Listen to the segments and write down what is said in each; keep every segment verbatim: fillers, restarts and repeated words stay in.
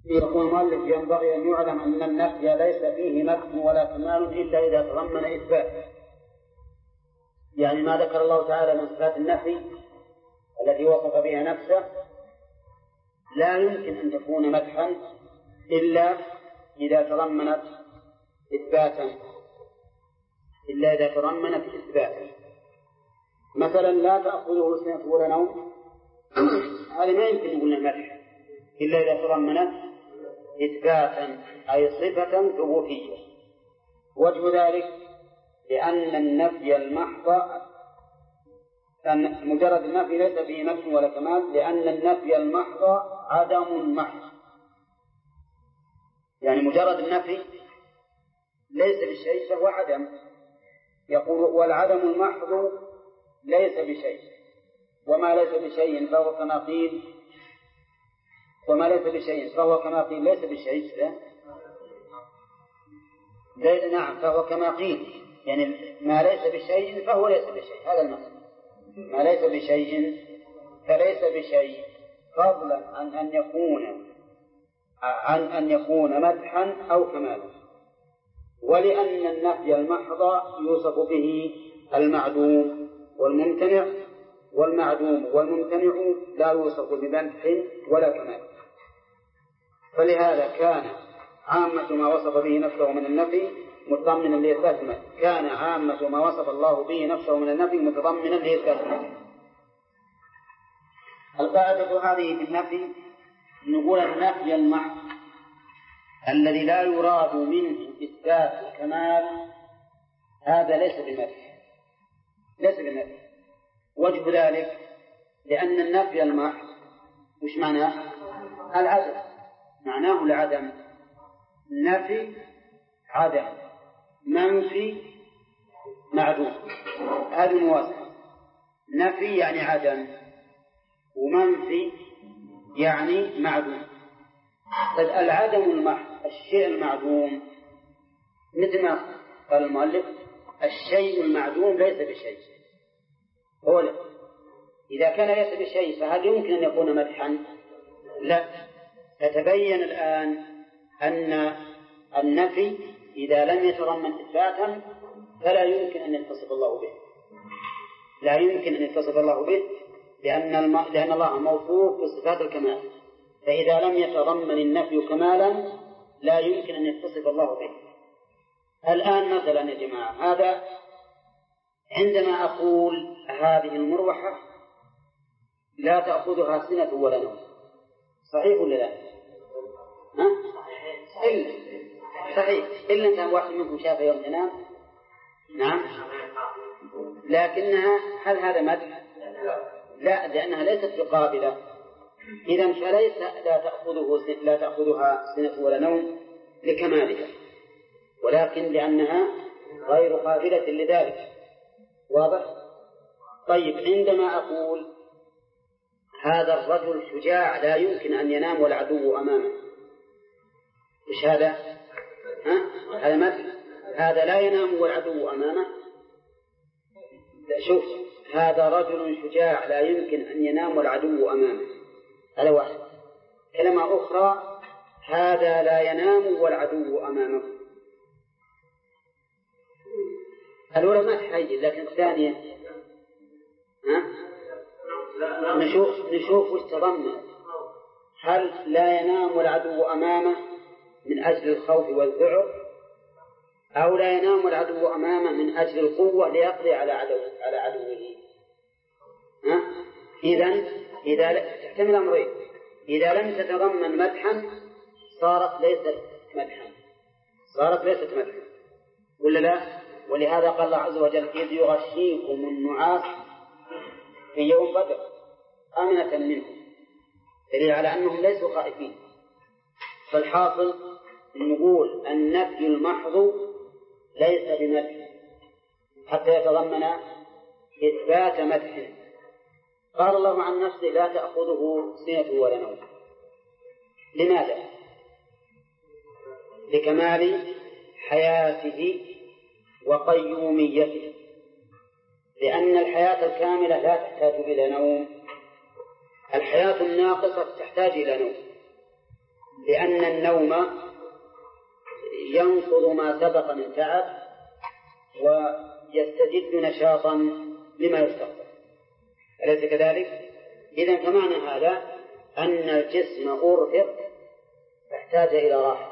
يقول المؤلف ينبغي أن يعلم أن النفي ليس فيه مدح ولا كمال إلا إذا تضمن إثبات، يعني ما ذكر الله تعالى من صفات النفي التي وصف بها نفسه لا يمكن أن تكون مدحا إلا إذا تضمنت إثباتا إلا إذا تضمنت إثباتا. مثلا لا تأخذه سنة ولا نوم، هذا ما يمكن نقول المدح إلا إذا تضمنت إثباتا أي صفة ثبوتية. وجه ذلك لأن النفي المحض أن مجرد النفي ليس فيه مدح ولا كمال، لأن النفي المحض عدم محض، يعني مجرد النفي ليس بالشيء فهو عدم. يقول والعدم المحض ليس بشيء، وما ليس بشيء فهو كما قيل وما ليس بشيء فهو كما قيل ليس بشيء لا. نعم فهو كما قيل، يعني ما ليس بشيء فهو ليس بشيء، هذا المعنى. ما ليس بشيء فليس بشيء، فضلا عن أن يكون عن أن يكون مدحا أو كمالا. ولأن النفي المحض يوصف به المعدوم والممتنع، والمعدوم والممتنع لا يوصف بمدح ولا كمال. فلهذا كان عامة ما وصف به نفسه من النفي متضمنا لإثبات المدح، كان عامة ما وصف الله به نفسه من النفي متضمنا لإثبات المدح. القاعدة هذه في النفي نقول النفي المحض الذي لا يراد منه إثبات الكمال هذا ليس بمدح، ليس بمدح. وجه ذلك لأن النفي المحض وش معناه؟ العدم، معناه العدم. نفي عدم، منفي معدوم، هذه المواصفة. نفي يعني عدم، ومنفي يعني معدوم. العدم المحض الشيء المعدوم، مثل ما قال المؤلف الشيء المعدوم ليس بشيء. هو لا. إذا كان ليس بشيء فهل يمكن أن يكون مدحا؟ لا. فتبين الآن أن النفي إذا لم يتضمن إثباتا فلا يمكن أن يتصف الله به، لا يمكن أن يتصف الله به، لأن, الم... لأن الله موصوف بصفات الكمال، فإذا لم يتضمن النفي كمالا لا يمكن أن يتصف الله به. الآن مثلا يا جماعة، هذا عندما أقول هذه المروحة لا تأخذها سنة ولا نوم، صحيح ولا لا؟ ها؟ إلا صحيح، إلا أن كان واحد منكم شاف يوم تنام. نعم، لكنها هل هذا مدح؟ لا، لأنها ليست بقابلة. إذن فليس لا تأخذه لا تأخذها سنة ولا نوم لكمالها، ولكن لأنها غير قابلة لذلك. واضح؟ طيب، عندما أقول هذا الرجل شجاع لا يمكن أن ينام والعدو أمامه، إيش هذا؟ ها؟ هذا مثل هذا لا ينام والعدو أمامه. شوف، هذا رجل شجاع لا يمكن أن ينام والعدو أمامه، هذا واحد. كلمة أخرى، هذا لا ينام والعدو أمامه. الأولى ما تحيز، لكن الثانية ها؟ نشوف نشوف وش تضمن. هل لا ينام والعدو أمامه من أجل الخوف والذعر، أو لا ينام والعدو أمامه من أجل القوة ليقضي على عدو على عدوه؟ ها؟ إذن إذا تحتمل أمرين، إذا لم تتضمن مدحا صارت ليست مدحا، صارت ليست مدحا ولا لا؟ ولهذا قال الله عز وجل إذ يغشيكم النعاس في يوم بدر أمنة منه، دليل على أنهم ليسوا خائفين. فالحاصل نقول النفي المحض ليس بمدح حتى يتضمن إثبات مدح. قال الله عن نفسه لا تأخذه سنة ولا نوم، لماذا؟ لكمال حياته وقيوميته، لأن الحياة الكاملة لا تحتاج إلى نوم، الحياة الناقصة تحتاج إلى نوم، لأن النوم ينقض ما سبق من تعب ويستجد نشاطا لما يستقبل، أليس كذلك؟ إذن فمعنى هذا أن الجسم أرهق فاحتاج إلى راحة،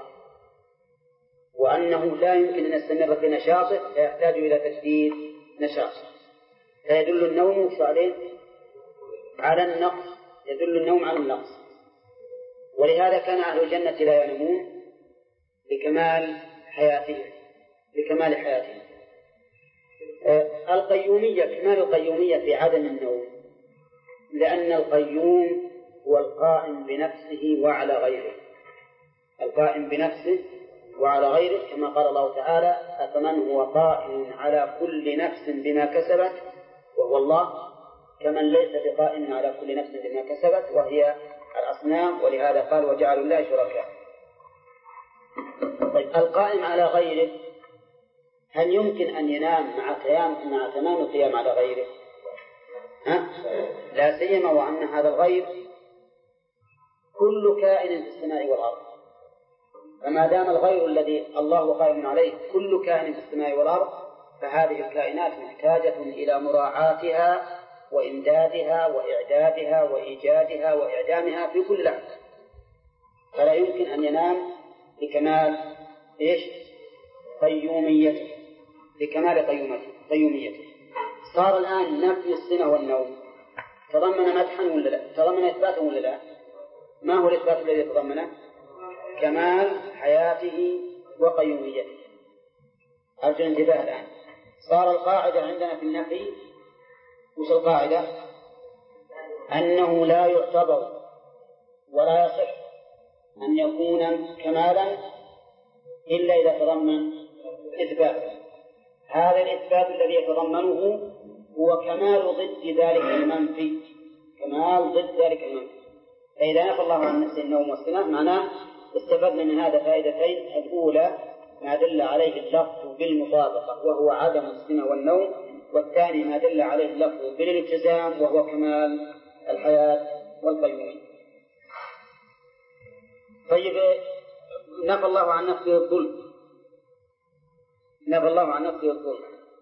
وأنه لا يمكن أن يستمر في نشاطه فيحتاج إلى تجديد نشاطه، فيدل النوم على النقص، يدل النوم على النقص. ولهذا كان أهل الجنة لا ينامون لكمال حياتهم لكمال حياتهم. آه القيومية، كمال القيومية في عدم النوم، لأن القيوم هو القائم بنفسه وعلى غيره، القائم بنفسه وعلى غيره، كما قال الله تعالى: أفمن هو قائم على كل نفس بما كسبت وهو الله، كمن ليس بقائم على كل نفس بما كسبت وهي الأصنام، ولهذا قال: وجعلوا الله شركاء. طيب، القائم على غيره هل يمكن أن ينام مع قيام مع تمام القيام على غيره؟ ها؟ لا سيما وأن هذا الغير كل كائن في السماء والأرض، فما دام الغير الذي الله قائم عليه كل كائن في السماء والأرض، فهذه الكائنات محتاجة إلى مراعاتها وإمدادها وإعدادها وإيجادها وإعدامها في كل لحظة، فلا يمكن أن ينام لكمال إيش؟ قيوميته، لكمال قيومته قيوميته. صار الآن نفي السنة والنوم تضمن مدحا ولا لا؟ تضمن إثباتا ولا لا؟ ما هو الإثبات الذي تضمنه؟ كمال حياته وقيوميته. أرجو الانتباه الآن. صار القاعدة عندنا في النفي، وش القاعدة؟ أنه لا يعتبر ولا يصح أن يكون كمالا إلا إذا تضمن إثبات. هذا الإثبات الذي يتضمنه هو كمال ضد ذلك المنفي، كمال ضد ذلك المنفي. فإذا نفى الله عن نفسه النوم والسنة معناه استفدنا من هذا فائدتين: الأولى ما دل عليه اللفظ بالمطابقة وهو عدم السنة والنوم، والثاني ما دل عليه اللفظ بالالتزام وهو كمال الحياة والقيومية. طيب، نفى الله عن نفسه الظلم، نفى الله عن نفسه الظلم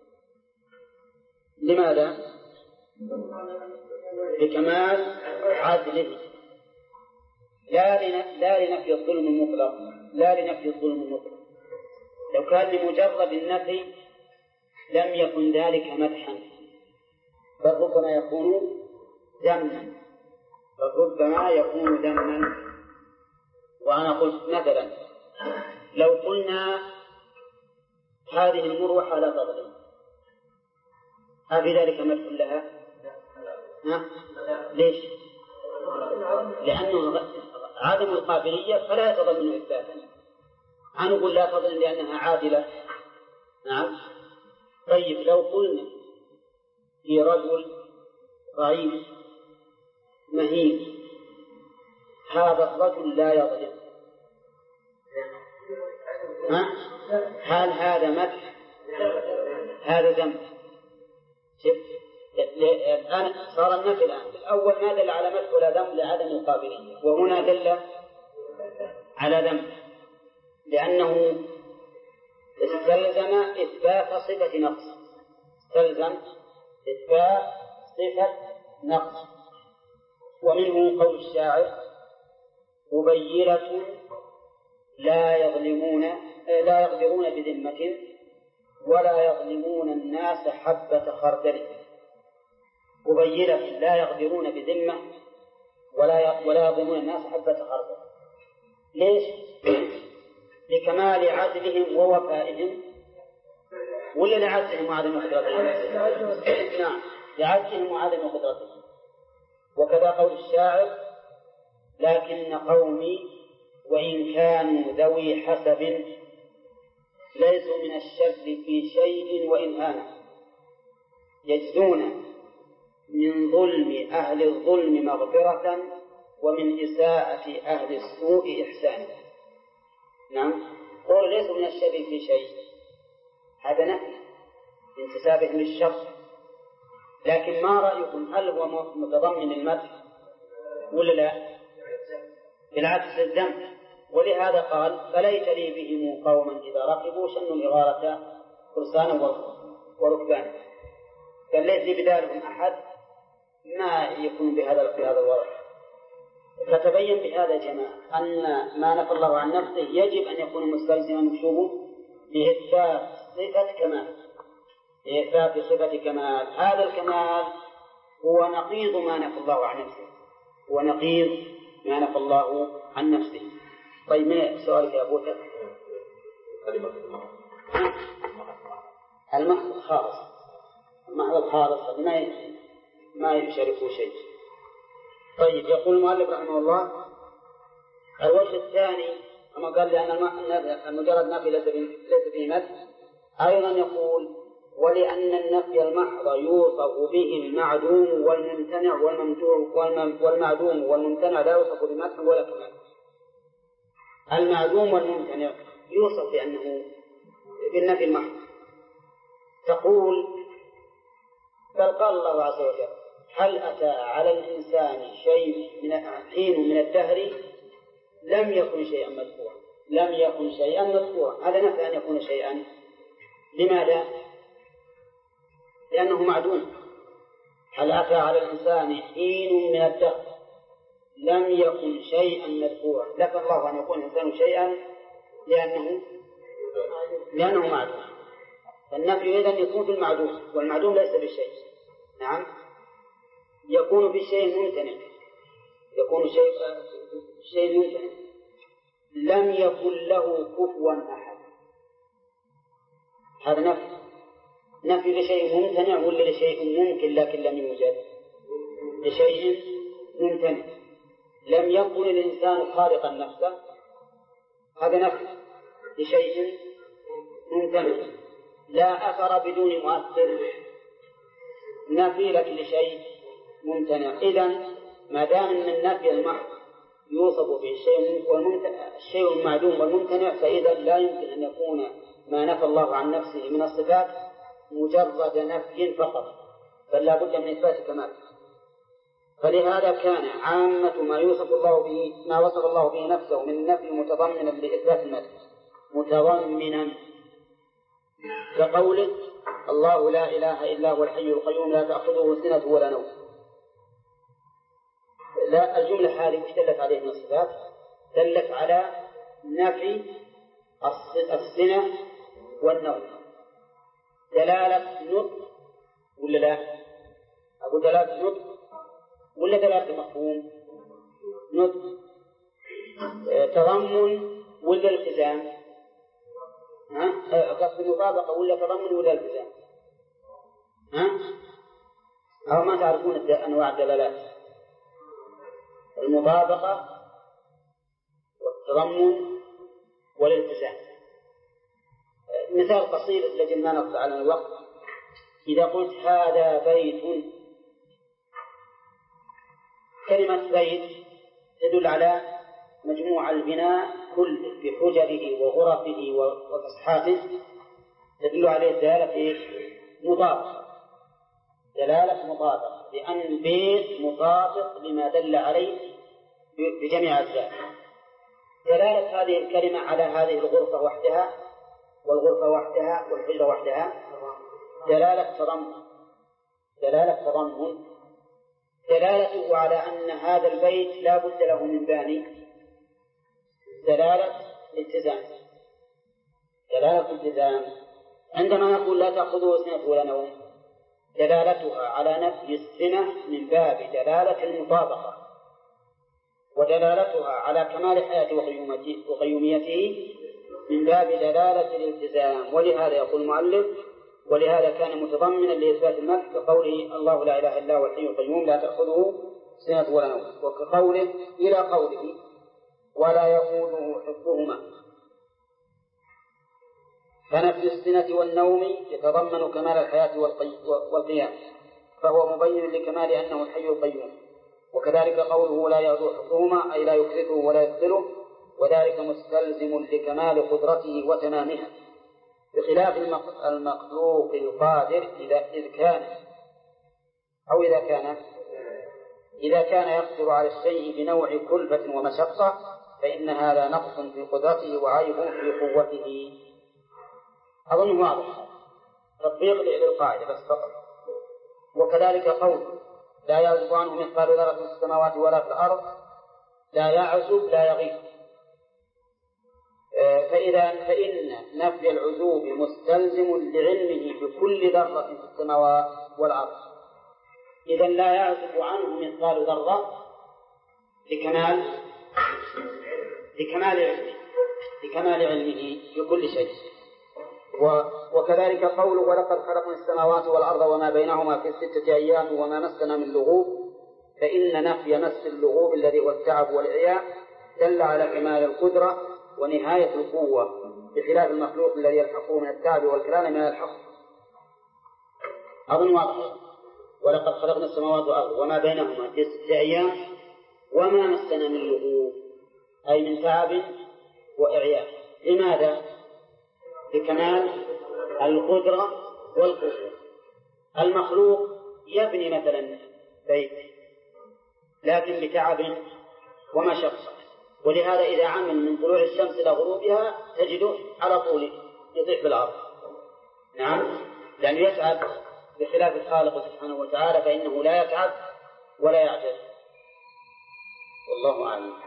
لماذا؟ لكمال عدله، لا لنفي الظلم المطلق، لا لنفي الظلم المطلق. لو كان لمجرد النفي لم يكن ذلك مدحا، بل ربما يكون ذما، بل ربما يكون ذما. وأنا قلت مثلا: لو قلنا هذه المروحة لا تظلم، هل ذلك مدح لها؟ ها؟ ليش؟ لأنه عدم القابلية فلا يتضمن إثباتا. أنا أقول لا تظلم لأنها عادلة. نعم. طيب، لو قلنا في رجل ضعيف مهين، هذا الرجل لا يظلم، ها؟ هل هذا مدح؟ هذا ذنب. الآن صار النفي الآن. الأول ما دل على مدح ولا ذنب لعدم القابلية، وهنا دل على ذنب لأنه استلزم إثبات صفة نقص، استلزم إثبات صفة نقص. ومنه قول الشاعر: مبيرة لا يظلمون لا يقدرون بذمة ولا يظلمون الناس حبة خردل. مبيرة لا يقدرون بذمة ولا ولا يظلمون الناس حبة خردل. ليش؟ لكمال عدلهم ووفائهم، ولا لعدلهم وعدم قدرتهم؟ نعم، لعدلهم وعدم قدرتهم. وكذا قول الشاعر: لكن قومي وإن كانوا ذوي حسب ليسوا من الشر في شيء وإن هانوا، يجزون من ظلم أهل الظلم مغفرة ومن إساءة أهل السوء إحسانا. نعم، قول ليسوا من الشر في شيء، هذا نفي انتسابهم للشر. لكن ما رأيكم، هل هو متضمن المدح ولا لا؟ بالعكس الذنب. ولهذا قال فليت لي بهم قوما إذا ركبوا شنوا الإغارة فرسانا وركبانا، قال ليس لي بذلكم أحد ما يكون بهذا بهذا الوضع. فتبين بهذا يا جماعة أن ما نفى الله عن نفسه يجب أن يكون مستلزما مشوبه لإثبات صفة كمال، لإثبات صفة كمال. هذا الكمال هو نقيض ما نفى الله عن نفسه، هو نقيض ما نفى الله عن نفسه. طيب من سؤالك يا أبو بكر؟ المحض الخالص، المحض الخالص ما ما يشاركه شيء. طيب يقول المؤلف رحمه الله الوجه الثاني كما قال لأن المجرد نفي ليس فيه مدح، أيضا يقول ولأن النفي المحض يوصف به المعدوم والممتنع والمعدوم والممتنع لا يوصف بمدح ولا كمال. المعدوم والممتنع يوصف بأنه بالنفي المحض. تقول بل قال الله عز وجل هل أتى على الإنسان شيء من حين من الدهر لم يكن شيئا مذكورا، لم يكن شيئا مذكورا، هذا نفي أن يكون شيئا. لماذا؟ لأنه معدوم. هل أتى على الإنسان حين من الدهر لم يكن شيئا مذكورا، نفى الله أن يكون الإنسان شيئا لأنه لأنه معدوم. فالنفي إذن يكون في المعدوم، والمعدوم ليس بالشيء. نعم يكون بالشيء ممتنع، يكون شيء شيء ممتنع لم يكن له كفوا أحد. هذا نفي، نفي لشيء ممتنع ولا لشيء ممكن لكن لم يوجد؟ لشيء ممتنع. لم يكن الإنسان خالقا نفسه، هذا نفي لشيء ممتنع. لا أثر بدون مؤثر، نفي لك لشيء ممتنع. إذن ما دام أن النفي المحض يوصف به الشيء والممتنع الشيء المعدوم والممتنع، فإذا لا يمكن أن يكون ما نفى الله عن نفسه من الصفات مجرد نفي فقط، بل لا بد من إثبات كمال. فلهذا كان عامة ما يوصف الله به ما وصف الله به نفسه من النفي متضمنا لإثبات المدح، متضمنا كقوله الله لا إله إلا هو الحي القيوم لا تأخذه سنة ولا نوم. لا الجملة هذه وش دلت عليه من الصفات؟ دلت على نفي السنة والنوم. دلالة نطق ولا لا؟ أقول دلالة نطق ولا دلالة مفهوم؟ نطق. تضمن ولا التزام؟ ها؟ قصد المطابقة ولا تضمن ولا التزام؟ ها؟ أو ما تعرفون أنواع الدلالات؟ المطابقة والتضمن والالتزام. مثال قصير لجل ما نقطع على الوقت. إذا قلت هذا بيت، كلمة بيت تدل على مجموع البناء كله بحجره وغرفه وفسحاته، تدل عليه دلالة مطابقة، دلالة مطابقة، لأن البيت مطابق لما دل عليه بجميع أجزاء. دلالة هذه الكلمة على هذه الغرفة وحدها والغرفة وحدها والحجرة وحدها دلالة تضمن، دلالة تضمن. دلالته على أن هذا البيت لا بد له من باني دلالة التزام، دلالة التزام. عندما نقول لا تأخذه سنة ولا نوم، دلالتها على نفي السنة من باب دلالة المطابقة، ودلالتها على كمال حياته وقيوميته من باب دلالة الالتزام. ولهذا يقول المؤلف ولهذا كان متضمنا لإثبات المدح كقوله الله لا إله إلا هو الحي القيوم لا تأخذه سنة ولا نوم، وكقوله إلى قوله ولا يؤوده حفظهما. فنفي السنة والنوم يتضمن كمال الحياة والقيام، فهو مبين لكمال أنه الحي القيوم. وكذلك قوله لا يؤوده حفظهما أي لا يكرهه ولا يبطله، وذلك مستلزم لكمال قدرته وتمامها، بخلاف المخلوق القادر إذا إذ كان أو إذا كان إذا كان يقدر على الشيء بنوع كلفة ومشقة فإن هذا نقص في قدرته وعيب في قوته. أظن واضح تطبيق للقاعدة بس فقط. وكذلك قول لا يعزب عنه مثقال ذرة في السماوات ولا في الأرض، لا يعزب لا يغيب. فإذا فإن نفي العزوب مستلزم لعلمه بكل ذرة في السماوات والأرض، إذا لا يعزب عنه مثقال ذرة لكمال لكمال علمه لكمال علمه بكل شيء. وكذلك قوله ولقد خلقنا السماوات والأرض وما بينهما في ستة أيام وما مسنا من لغوب، فإن نفي مس اللغوب الذي هو التعب والعياء دل على كمال القدرة ونهاية القوة، بخلاف المخلوق الذي يلحقه من التعب والكلام من الحق. أظن واضح. ولقد خلقنا السماوات والأرض وما بينهما في ستة أيام وما مسنا من لغوب، أي من تعب وإعياء. لماذا؟ لكمال القدرة والقوة. المخلوق يبني مثلا بيت لكن بتعب ومشقة، ولهذا إذا عمل من طلوع الشمس إلى غروبها تجده على طول يطيح بالأرض. نعم، لأنه يتعب، بخلاف الخالق سبحانه وتعالى فإنه لا يتعب ولا يعجز. والله أعلم.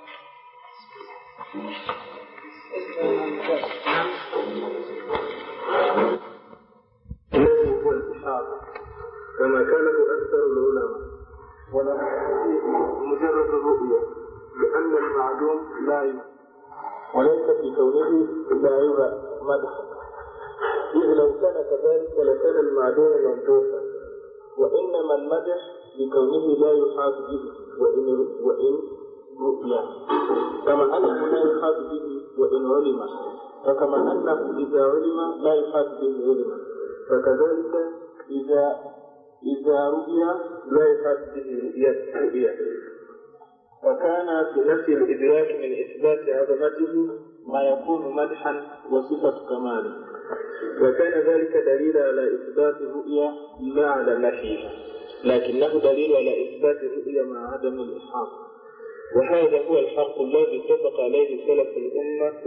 هو الإشارة كما كانه أكثر العلماء، ولا مجرد الرؤية، لأن المعلوم لا يمكن وليس في كونه إلا عيب مدح، إذ لو كان كذلك لكان المعلوم ممدوحا، وإنما المدح لكونه لا يحاط به وإن وإن رؤيا، كما أنه لا يحاط به وإن علم، وكما أنه إذا علم لا يحاط به علما، فكذلك إذا إذا رؤيا لا يحاط به رؤيا. وكان في نفي الإدراك من إثبات عظمته ما يكون مدحا وصفة كماله، وكان ذلك دليل على إثبات الرؤيا لا على نفيها، لكنه دليل على إثبات الرؤيا مع عدم الإحاطة. وهذا هو الحق الذي اتفق عليه سلف الأمة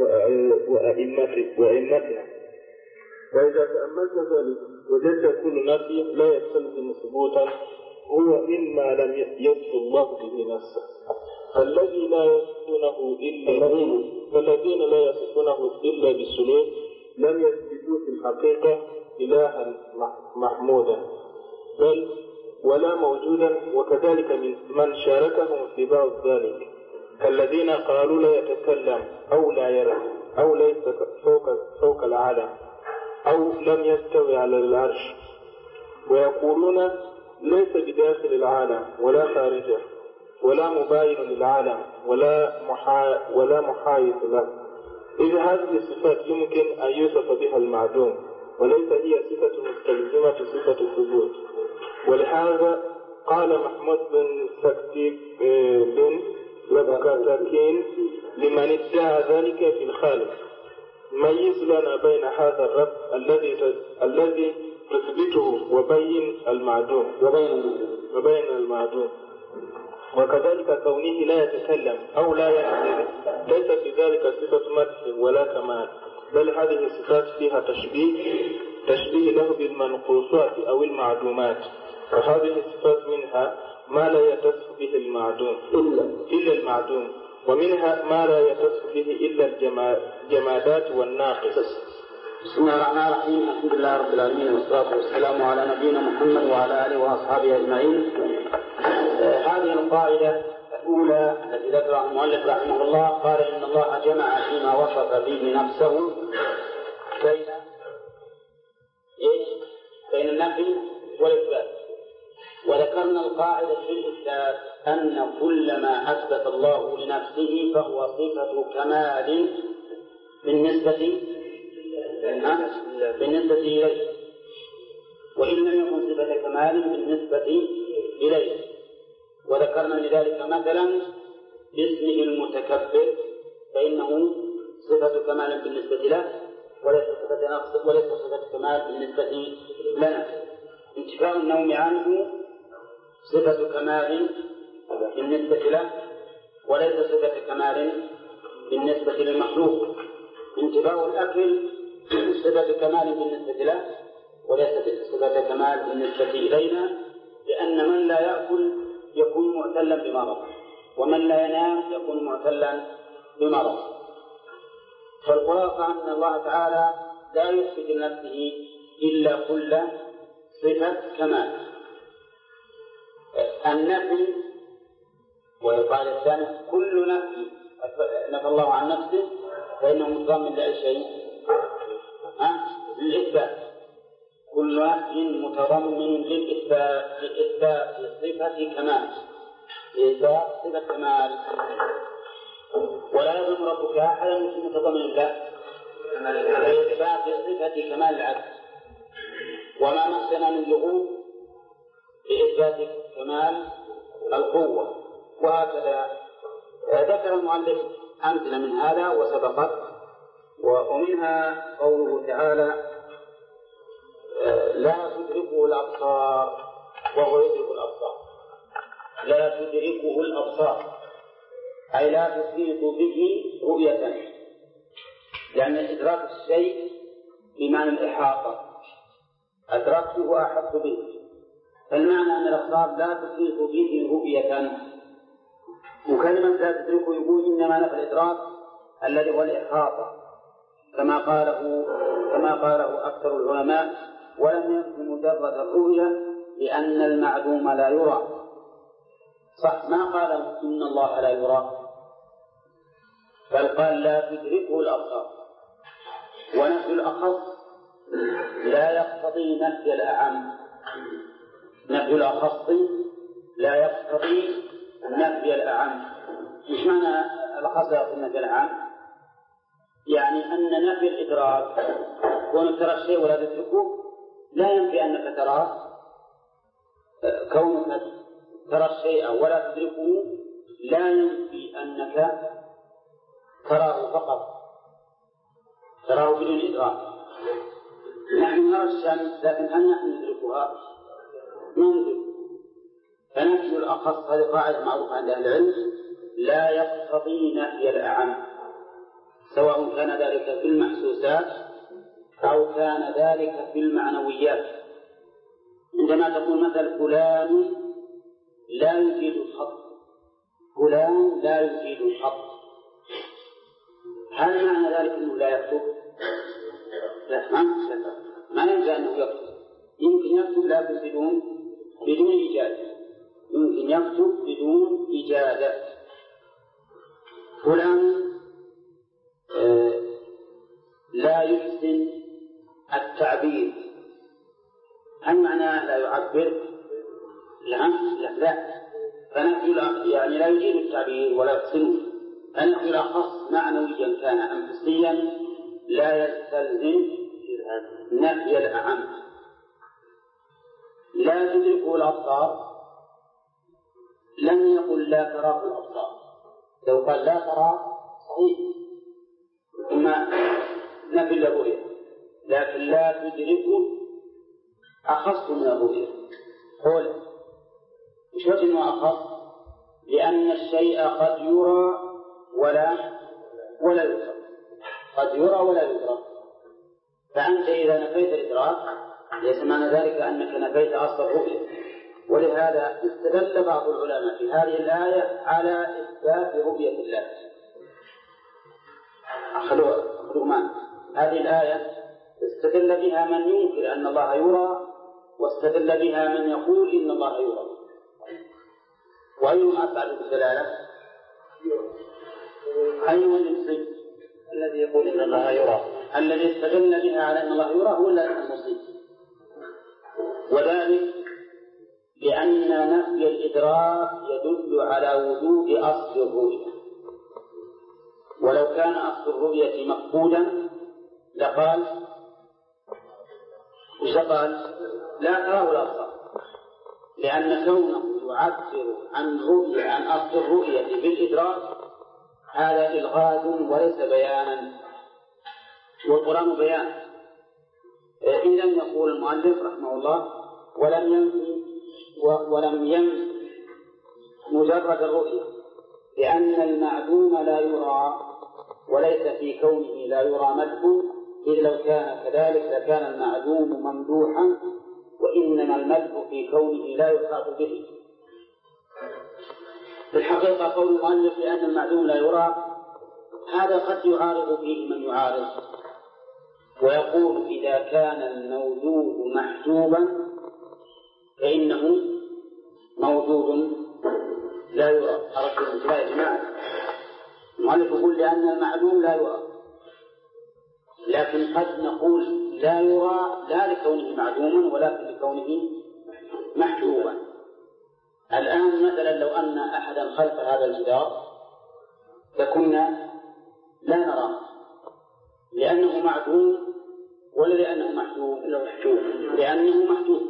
وأئمتها. وإذا تأملت ذلك وجدت كل نفي لا يستلزم ثبوتا هو مما لم يصف الله به نفسه، فالذي لا يصفونه إلا فالذين لا يصفونه إلا بالسلوك لم يثبتوا في الحقيقة إلها محمودا بل ولا موجودا، وكذلك من من شاركهم في بعض ذلك، كالذين قالوا لا يتكلم أو لا يرى أو ليس فوق فوق العالم أو لم يستوي على العرش، ويقولون ليس بداخل العالم ولا خارجه ولا مباين للعالم ولا محا ولا محايد له، إذ هذه الصفات يمكن أن يوصف بها المعدوم وليس هي صفة مستلزمة صفة الثبوت. ولهذا قال محمود بن سكتيب بن لبكاتاكين لمن ادعى ذلك في الخالق: ميز لنا بين هذا الرب الذي الذي تثبته وبين المعدوم وبين المعدوم. وكذلك كونه لا يتكلم أو لا يعلم ليس في ذلك صفة مدح ولا كمال، بل هذه الصفات فيها تشبيه تشبيه له بالمنقوصات أو المعدومات، وهذه الصفات منها ما لا يتصف به المعدوم إلا, إلا المعدوم، ومنها ما لا يتصف به إلا الجمادات والناقص. بسم الله الرحمن الرحيم. الحمد لله رب العالمين، والصلاة والسلام على نبينا محمد وعلى آله وأصحابه أجمعين. هذه القاعدة الأولى التي ذكرها المؤلف رحمه الله، قال إن الله جمع فيما وصف به نفسه بين إيش؟ بين النفي والإثبات. وذكرنا القاعدة في الإثبات أن كل ما أثبت الله لنفسه فهو صفة كمال بالنسبة بالنسبة إليه، وإن لم يكن صفة كمال بالنسبة إليه. وذكرنا لذلك مثلا باسمه المتكبر، فإنه صفة كمال بالنسبة له وليس صفة نقص وليس صفة كمال بالنسبة لنا. انتفاء النوم عنه صفة كمال بالنسبة له وليس صفة كمال بالنسبة للمخلوق، انتفاء الأكل صفة كمال بالنسبة له وليست صفة كمال بالنسبة إلينا، لأن من لا يأكل يكون معتلا بمرض، ومن لا ينام يكون معتلا بمرض. فالخلاصة أن الله تعالى لا يثبت لنفسه إلا كل صفة كمال. النفي والقاعدة الثانية كل نفي نفى الله عن نفسه فإنه متضمن لأي شيء للإثبات، كل نفي متضمن للإثبات لإثبات صفة كمال لإثبات صفة كمال. ولا يظلم ربك أحدا متضمن له لإثبات صفة كمال العدل، وما مسنا من لغوب لإثبات كمال القوة، وهكذا. ذكر المؤلف أمثلة من هذا وسبقت، ومنها قوله تعالى لا تدركه الأبصار وهو يدرك الأبصار. لا تدركه الأبصار أي لا تحيط به رؤية، لأن إدراك الشيء بمعنى الإحاطة، أدركته وأحط به، فالمعنى أن الأبصار لا تحيط به رؤية. وكلمة لا تدركه يقول إنما نفى الإدراك الذي هو الإحاطة، كما قاله كما قاله أكثر العلماء، ولم ينفي مجرد الرؤية لأن المعدوم لا يرى. صح، ما قال إن الله لا يرى، بل قال لا تدركه الأبصار. ونفي الأخص لا يقتضي نفي الأعم، نفي الأخص لا يقتضي نفي الأعم. مش معنى الأخص يقتضي نفي الأعم؟ يعني أن نفي الإدراك كونك ترى الشيء ولا تدركه لا ينفي أنك تراه، كونك ترى الشيء ولا تدركه لا ينفي أنك تراه فقط، تراه بدون إدراك. نحن نرى الشمس لكن هل نحن ندركها؟ ما ندركها. فنفي الأخص هذه قاعدة معروفة عند أهل العلم لا يقتضي نفي الأعم، سواء كان ذلك في المحسوسات أو كان ذلك في المعنويات. عندما تقول مثل فلان لا يجيد الخط، فلان لا يجيد الخط، هل معنى ذلك أنه لا يكتب؟ لا، ما ما ينفع أنه يكتب. يمكن يكتب لكن بدون بدون إجازة، يمكن يكتب بدون إجازة. فلان آه لا يحسن التعبير، هل معناه لا يعبر؟ لا لا, لا. فنفي يعني لا يجيد التعبير ولا يحسنه. فنفي الأخص معنويا كان أم حسيا لا يستلزم نفي الأعم. لا تدركه الأبصار لم يقل لا تراه الأبصار، لو قال لا تراه صحيح ثم نفي الرؤية، لكن لا تدركه أخص من الرؤية. قول مش وجه أنه أخص، لأن الشيء قد يرى ولا ولا يدرك، قد يرى ولا يدرك. فأنت إذا نفيت الإدراك ليس معنى ذلك أنك نفيت أصل الرؤية. ولهذا استدل بعض العلماء في هذه الآية على إثبات رؤية الله. أخذوا معنا هذه الآية استدل بها من ينكر أن الله يرى، واستدل بها من يقول إن الله يرى. وأيهم أبعد بالدلالة؟ أيهم المصيب؟ الذي يقول إن الله يرى، الذي استدل بها على أن الله يرى هو المصيب. وذلك لأن نفي الإدراك يدل على وجود أصل الرؤية، ولو كان أصل الرؤية مفقودا لقال وش قال؟ لا تراه الأبصار، لأن كونه يعبر عن رؤية عن أصل الرؤية بالإدراك هذا إلغاز وليس بيانا، والقرآن بيان. إذا يقول المؤلف رحمه الله ولم ينفي ولم ينفي مجرد الرؤية، لأن المعدوم لا يرى وليس في كونه لا يرى مدح، إذ لو كان كذلك لكان المعدوم ممدوحا، وإنما المدح في كونه لا يحاط به. في الحقيقة قول المؤلف لأن المعدوم لا يرى هذا قد يعارض فيه من يعارض ويقول إذا كان الموجود محجوبا فإنه موجود لا يرى. أردت الانتباه يا جماعة، المؤلف يقول لأن المعدوم لا يرى، لكن قد نقول لا يرى لا لكونه معدوما ولكن لكونه محجوبا. الآن مثلا لو أن أحدا خلف هذا الجدار لكنا لا نراه لأنه معدوم ولا لأنه محجوب؟ لأنه محجوب.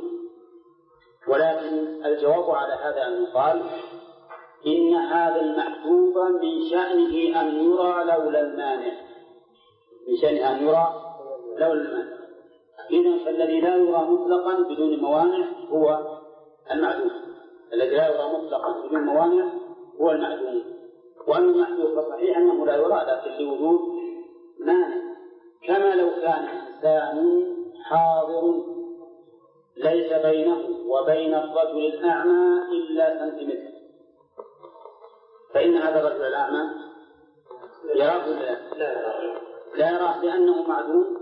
ولكن الجواب على هذا أن يقال إن هذا المحجوب من شأنه أن يرى لولا المانع، من شأنه أن يرى لولا المانع. إذن فالذي لا يرى مطلقا بدون موانع هو المعدوم، الذي لا يرى مطلقا بدون موانع هو المعدوم. وأما المحجوب فصحيح أنه لا يرى لكن لوجود مانع، كما لو كان إنسان حاضر ليس بينه وبين الرجل الأعمى إلا سنتيمتر، فإن هذا الرجل الأعمى يراه لا لا يراه لأنه معدوم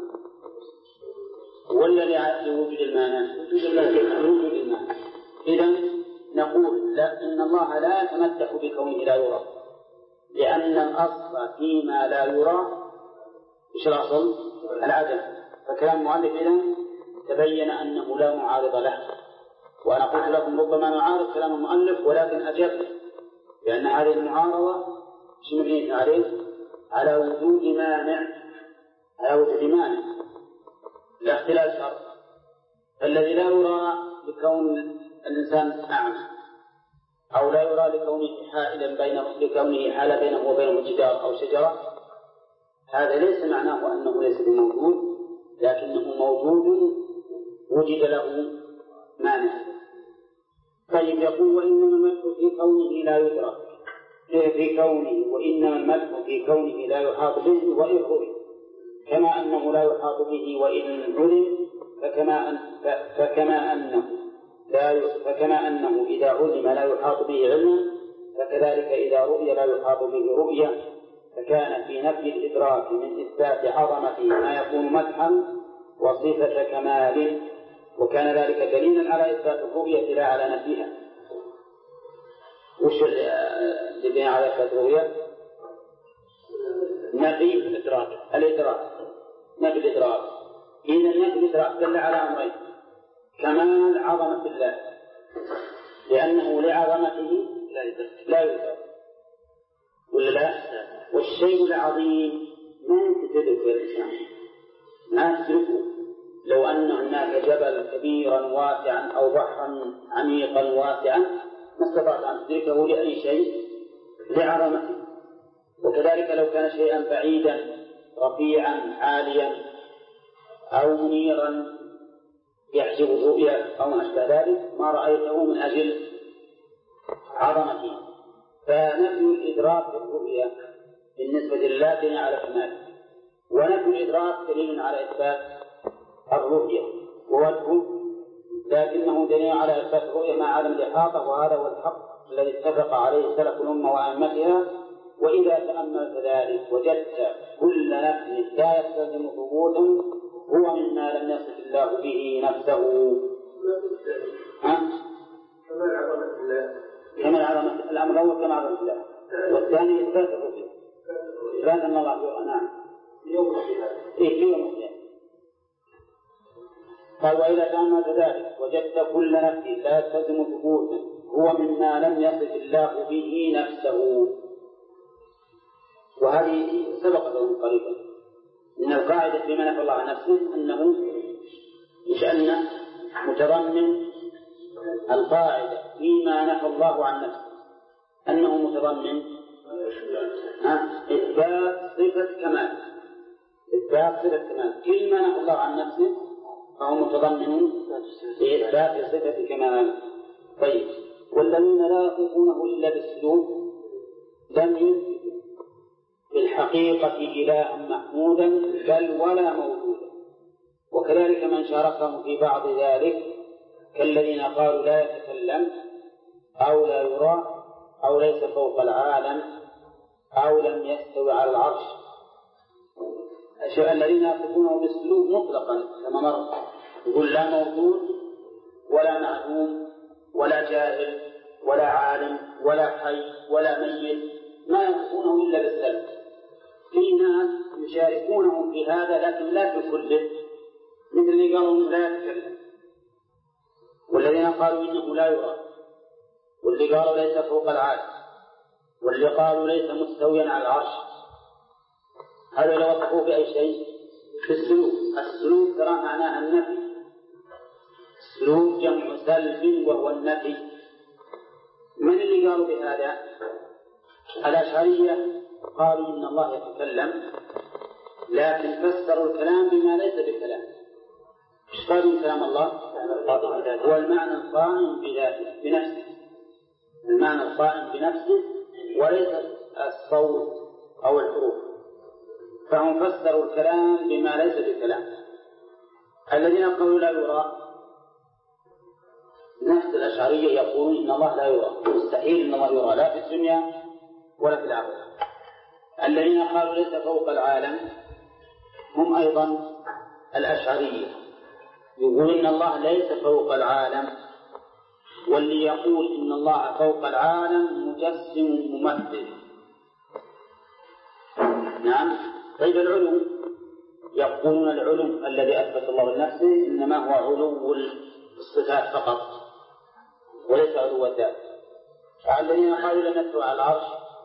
ولا لوجود المانع؟ لوجود المانع. إذن نقول لا، إن الله لا يتمدح بكونه لا يرى، لأن الأصل فيما لا يرى إيش الأصل؟ العدم. فكلام المؤلف إذن تبين أنه لا معارض له. وأنا قلت لكم ربما نعارض كلام المؤلف ولكن أجبت لأن هذه المعارضة مبنية عليه على وجود مانع، على وجود مانع لا اختلاف شرط. الذي لا يرى لكون الإنسان أعمى أو لا يرى لكونه حائلا بين لكونه حال بينه وبينه جدار أو شجرة، هذا ليس معناه أنه ليس بموجود، لكنه موجود وجد له مانع. طيب يقول وإنما المدح في كونه لا يدرك، في كونه وإنما المدح في كونه لا يحاط به وإن رؤي، كما أنه لا يحاط به وإن علم، فكما أن فكما أنه لا فكما أنه إذا علم لا يحاط به علما، فكذلك إذا رؤي لا يحاط به رؤيا. فكان في نفي الإدراك من إثبات عظمته ما يكون مدحا وصفة كمال، وكان ذلك دليلا على إثبات الرؤية لا على نفيها. وش الدليل على إثبات الرؤية؟ نفي الإدراك، الإدراك نفي الإدراك. إذا نفي الإدراك دل على أمرين: كمال عظمة الله لأنه لعظمته لا يدرك ولا لا؟ والشيء العظيم ما يمكن تدركه الإنسان، ما تدركه. لو أن هناك جبل كبيرا واسعا أو بحرا عميقا واسعا ما استطعت أن تدركه لأي شيء لعظمته. وكذلك لو كان شيئا بعيدا رفيعا عاليا أو منيرا يحجب الرؤيا أو ما أشبه ذلك ما رأيته من أجل عظمته. فنفي الإدراك بالرؤيا بالنسبة لله دليل على كماله، ونفي الإدراك دليل على إثبات الرؤيا ووجهه، لكنه دليل على إثبات الرؤيا مع عدم الإحاطة، وهذا هو الحق الذي اتفق عليه سلف الأمة وأئمتها. وإذا تأملت ذلك وجدت كل نفس لا يستلزم ثبوتا هو مما لم يصف الله به نفسه. ها؟ كما عظمة الله، كما عظمة الأمر الأول كما عظمة الله، والثاني إثبات الرؤيا، إثبات أن الله يرى. نعم، إيه يوم القيامة. قال وإذا تأملت ذلك وجدت كل نفس لا يستلزم ثبوتا هو مما لم يصف الله به نفسه. وهذه سبقت من قريبا إن القاعدة فيما نفى الله عن نفسه أنه مش أن متضمن القاعدة فيما نفى الله عن نفسه أنه متضمن إثبات صفة كمال، إثبات صفة كمال. كل ما نفى الله عن نفسه فهو متضمن إثبات صفة كمال. طيب، والذين لا يطيقونه إلا بالسلوك لم يثبتوا بالحقيقة إلها محمودا بل ولا موجودا. وكذلك من شاركهم في بعض ذلك كالذين قالوا لا يتكلم أو لا يرى أو ليس فوق العالم أو لم يستوي على العرش، الذين يصفونه بالسلوك مطلقا كما مر، يقول لا موجود ولا معدوم ولا جاهل ولا عالم ولا حي ولا ميت، ما يصفونه إلا بالسلب. في ناس يشاركونه في هذا لكن لا في كله، مثل اللي قالوا إنه لا يتكلم، والذين قالوا إنه لا يرى، واللي قالوا ليس فوق العالم، واللي قالوا ليس مستويا على العرش. هذا لو وصفوه بأي شيء في السلوك. السلوك ترى معناها النفي، السلوك جمع سلب وهو النفي. من اللي قالوا بهذا؟ الأشعرية قالوا إن الله يتكلم لكن فسروا الكلام بما ليس بكلام. ايش قالوا كلام الله؟ هو المعنى القائم بذاته بنفسه، المعنى القائم بنفسه وليس الصوت أو الحروف، فهم فسروا الكلام بما ليس بكلام. الذين قالوا لا يرى نفس الأشعرية يقولون إن الله لا يرى، مستحيل إن الله يرى لا في الدنيا ولا في الآخرة. الذين قالوا ليس فوق العالم هم أيضا الأشعرية، يقول إن الله ليس فوق العالم، واللي يقول إن الله فوق العالم مجسم ممثل. نعم. طيب العلو، يقولون العلو الذي أثبت الله لنفسه إنما هو علو الصفات فقط وليس علو الذات. الذين قالوا لم يستوى على العرش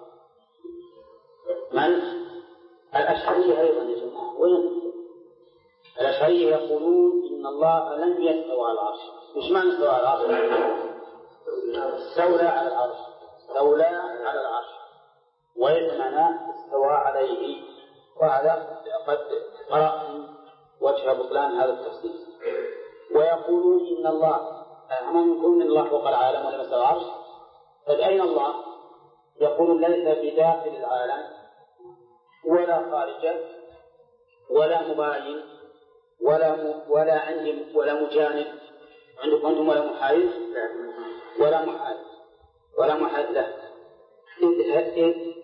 من؟ الأشعرية أيضا يا جماعة. وين الأشعرية؟ يقولون إن الله لم يستوى على العرش. مش معنى استوى على العرش؟ استولى على العرش، استولى على العرش، وليس معناه استوى عليه. وهذا قد قرأ وجه بطلان هذا التفسير. ويقولون إن الله هم يقولون إن الله فوق العالم ولم يستوى العرش. طيب أين الله؟ يقولون ليس بداخل العالم ولا خارجه ولا مباين ولا م... ولا عندهم ولا مجانب عندكم أنتم ولا محايد ولا محايد ولا محايد له. إذ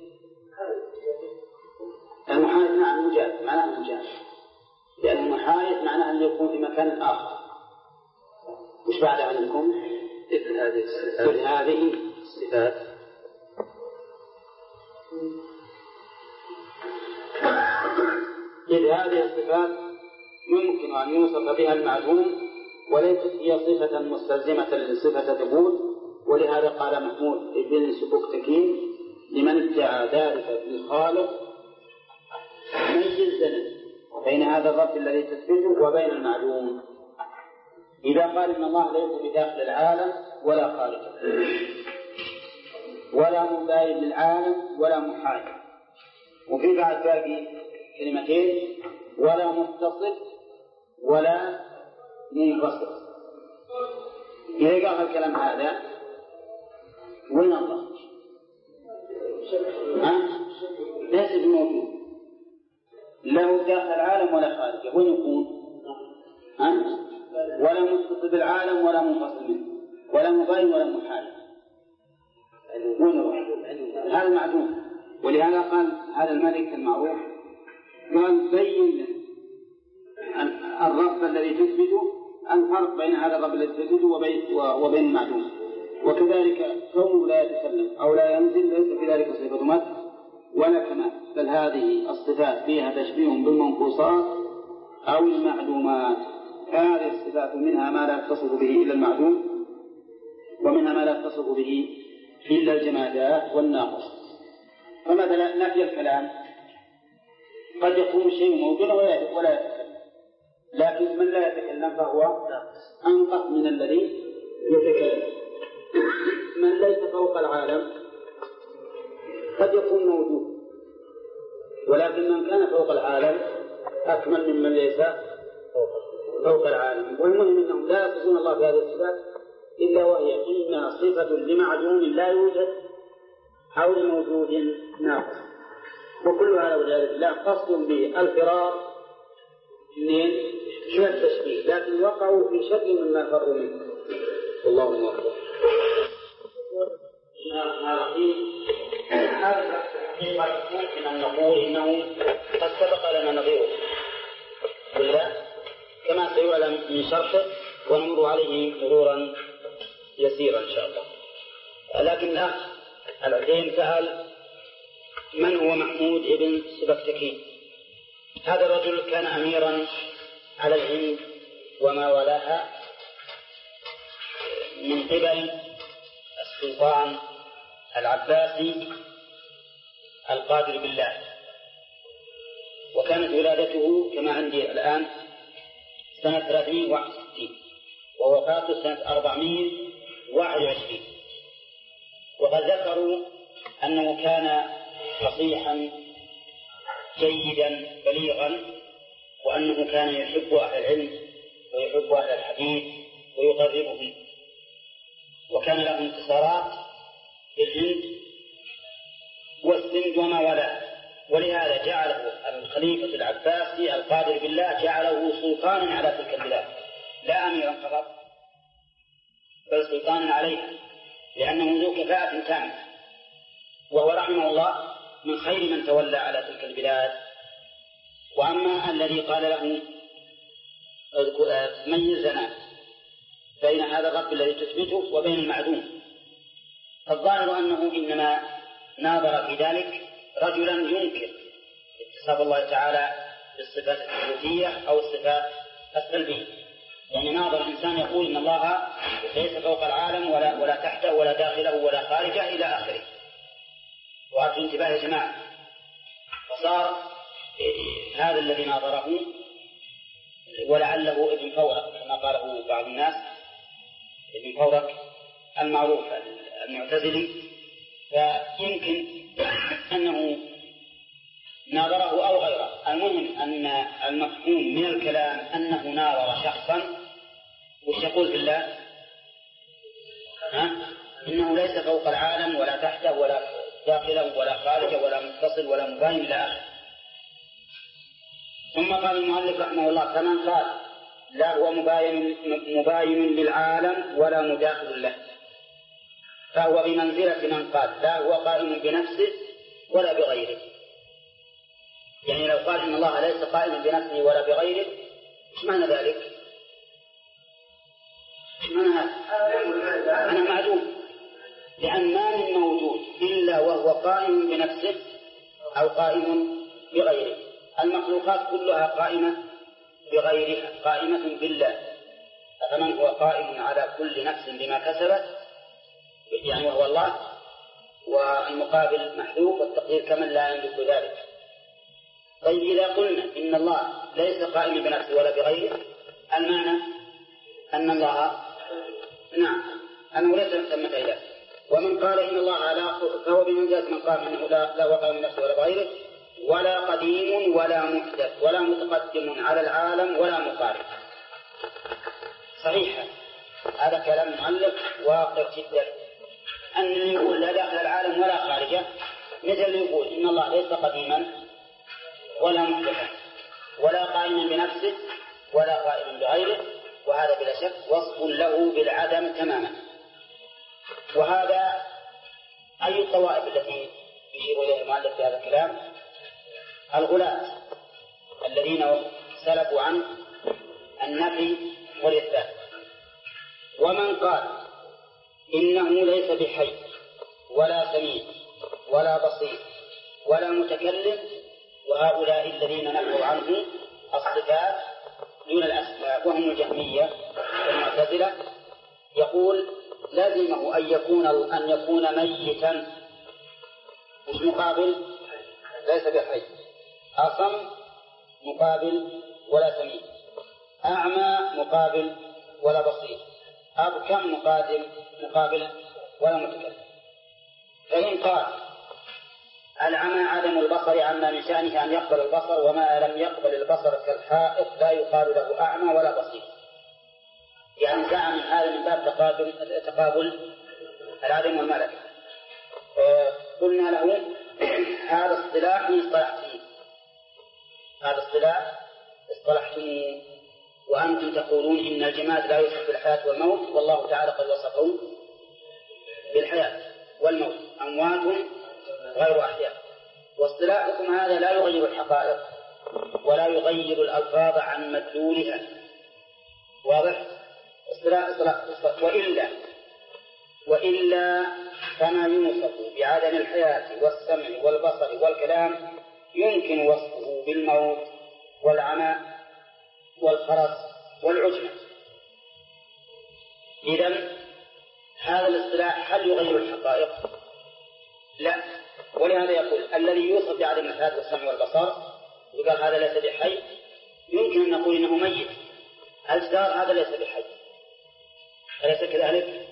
المحايد معناه مجانب، معناه مجانب، لأن المحايد معناه أن يكون في مكان آخر. وش بعد عندكم؟ إذ هذه الصفات هذه الصفات إذ هذه الصفات يمكن أن يوصف بها المعدوم وليست هي صفة مستلزمة لصفة ثبوت. ولهذا قال محمود بن سبكتكين لمن ادعى ذلك بالخالق ميز بين هذا الرب الذي تثبته وبين المعدوم. إذا قال إن الله ليس بداخل العالم ولا خارجه ولا مباين للعالم ولا محايد، وفي بعد باقي كلمتين ولا متصل ولا منفصل. إذا قال الكلام هذا وين الله؟ ها؟ ليس بموجود، لا داخل العالم ولا خارجه، وين يكون؟ ها؟ ولا متصل بالعالم ولا منفصل منه ولا مباين ولا محايد. وين هو؟ هذا معدوم. ولهذا قال هذا الملك المعروف قال بين الرب الذي تثبته، الفرق بين هذا الرب الذي تثبته وبين وبين المعدوم. وكذلك كونه لا يتكلم أو لا ينزل ليس في ذلك صفة مدح ولا كمال، بل هذه الصفات فيها تشبيه بالمنقوصات أو المعدومات. هذه الصفات منها ما لا يتصف به إلا المعدوم، ومنها ما لا يتصف به إلا الجمادات والناقص. فمثلا نفي الكلام قد يكون شيء موجود ولا يتكلم، لكن من لا يتكلم فهو أنقص من الذي يتكلم. من ليس فوق العالم قد يكون موجود، ولكن من كان فوق العالم أكمل ممن ليس فوق العالم. والمهم أنهم لا يصفون الله بهذه الصفات إلا وهي إما صفة لمعدوم لا يوجد أو لموجود ناقص. وكل هذا والعياذ بالله قصد به الفرار من من التشبيه، لكن وقعوا في شر مما فروا منه. والله موفق. هذا الحقيقة ممكن أن نقول إنه قد سبق لنا نظيره بالله كما سيعلم من شرحه ونمر عليه مرورا يسيرا إن شاء الله. لكن الأخ العزيم سأل من هو محمود ابن سبكتكين؟ هذا الرجل كان أميرا على الهند وما ولاها من قبل السلطان العباسي القادر بالله، وكانت ولادته كما عندي الآن سنة ثلاثمائة وواحد وستين ووفاته سنة أربعمائة وواحد وعشرين. وقد ذكروا أنه كان فصيحا جيدا بليغا، وأنه كان يحب أهل العلم ويحب أهل الحديث ويقربهم، وكان له انتصارات في الهند والسند وما والاه، ولهذا جعله الخليفة العباسي القادر بالله جعله سلطانا على تلك البلاد، لا أميرا فقط بل سلطانا عليها، لأنه ذو كفاءة تامة، وهو رحمه الله من خير من تولى على تلك البلاد. وأما الذي قال له ميزنا بين هذا الرب الذي تثبته وبين المعدوم، فالظاهر أنه إنما ناظر في ذلك رجلا ينكر اتصاف الله تعالى بالصفات الثبوتية أو الصفات السلبية، يعني ناظر إنسان يقول إن الله ليس فوق العالم ولا, ولا تحته ولا داخله ولا خارجه إلى آخره. وأرجو انتباه يا جماعة. فصار هذا الذي ناظره ولعله ابن فورك كما قاله بعض الناس، ابن فورك المعروف المعتزلي، فيمكن أنه ناظره أو غيره. المهم أن المفهوم من الكلام أنه ناظر شخصا وش يقول بالله ها؟ إنه ليس فوق العالم ولا تحته ولا داخله ولا خارجه ولا متصل ولا مباين إلى آخره. ثم قال المؤلف رحمه الله كمن قال لا هو مباين, مباين للعالم ولا مداخل له، فهو بمنزلة من قال لا هو قائم بنفسه ولا بغيره. يعني لو قال إن الله ليس قائما بنفسه ولا بغيره، إيش معنى ذلك؟ إيش معنى هذا؟ أنا معدوم، لأن ما من موجود إلا وهو قائم بنفسه أو قائم بغيره. المخلوقات كلها قائمة بغيرها، قائمة بالله. فمن هو قائم على كل نفس بما كسبت يعني وهو الله، والمقابل محذوف والتقدير كمن لا يملك ذلك. طيب إذا قلنا إن الله ليس قائم بنفسه ولا بغيره، المعنى أن الله نعم أنه ليس ثمة إله. ومن قال إن الله لا فهو بمنزلة من قال إنه لا, لا قائم بنفسه ولا بغيره، ولا قديم ولا محدث ولا متقدم على العالم ولا مقارب. صحيح هذا كلام المؤلف واقع جدا، أن اللي يقول لا داخل العالم ولا خارجه مثل اللي يقول إن الله ليس قديما ولا محدثا ولا قائما بنفسه ولا قائما بغيره، وهذا بلا شك وصف له بالعدم تماما. وهذا أي الطوائف التي يشير إليها المؤلف في هذا الكلام؟ الغلاة الذين سلبوا عن النفي والإثبات. ومن قال إنه ليس بحي ولا سميع ولا بصير ولا متكلم، وهؤلاء الذين نفوا عنه الصفات دون الأسماء وهم الجهمية والمعتزلة، يقول لازمه أن يكون أن يكون ميتا، مش مقابل ليس بحي، أصم مقابل ولا سميع، أعمى مقابل ولا بصير، أبكم مقابل مقابل ولا متكلم. فإن قال العمى عدم البصر عما من شأنه أن يقبل البصر، وما لم يقبل البصر كالحائط لا يقال له أعمى ولا بصير، يعني زعم من هذا من باب تقابل تقابل العدم والملك. قلنا له هذا اصطلاح اصطلحتم هذا اصطلاح اصطلحتم وأنتم تقولون إن الجماد لا يوصف بالحياة والموت، والله تعالى قد وصفه بالحياة والموت، أموات غير أحياء. واصطلاحكم هذا لا يغير الحقائق ولا يغير الألفاظ عن مدلولها. واضح؟ اصطلاح اصطلاح وإلا وإلا فما يوصف بعدم الحياة والسمع والبصر والكلام يمكن وصفه بالموت والعمى والخرس والعجمة. إذن هذا الاصطلاح هل يغير الحقائق؟ لا. ولهذا يقول الذي يوصف بعدم الحياة والسمع والبصر يقال هذا ليس بحي، يمكن أن نقول إنه ميت. الجدار هذا ليس بحي، أليس كذلك؟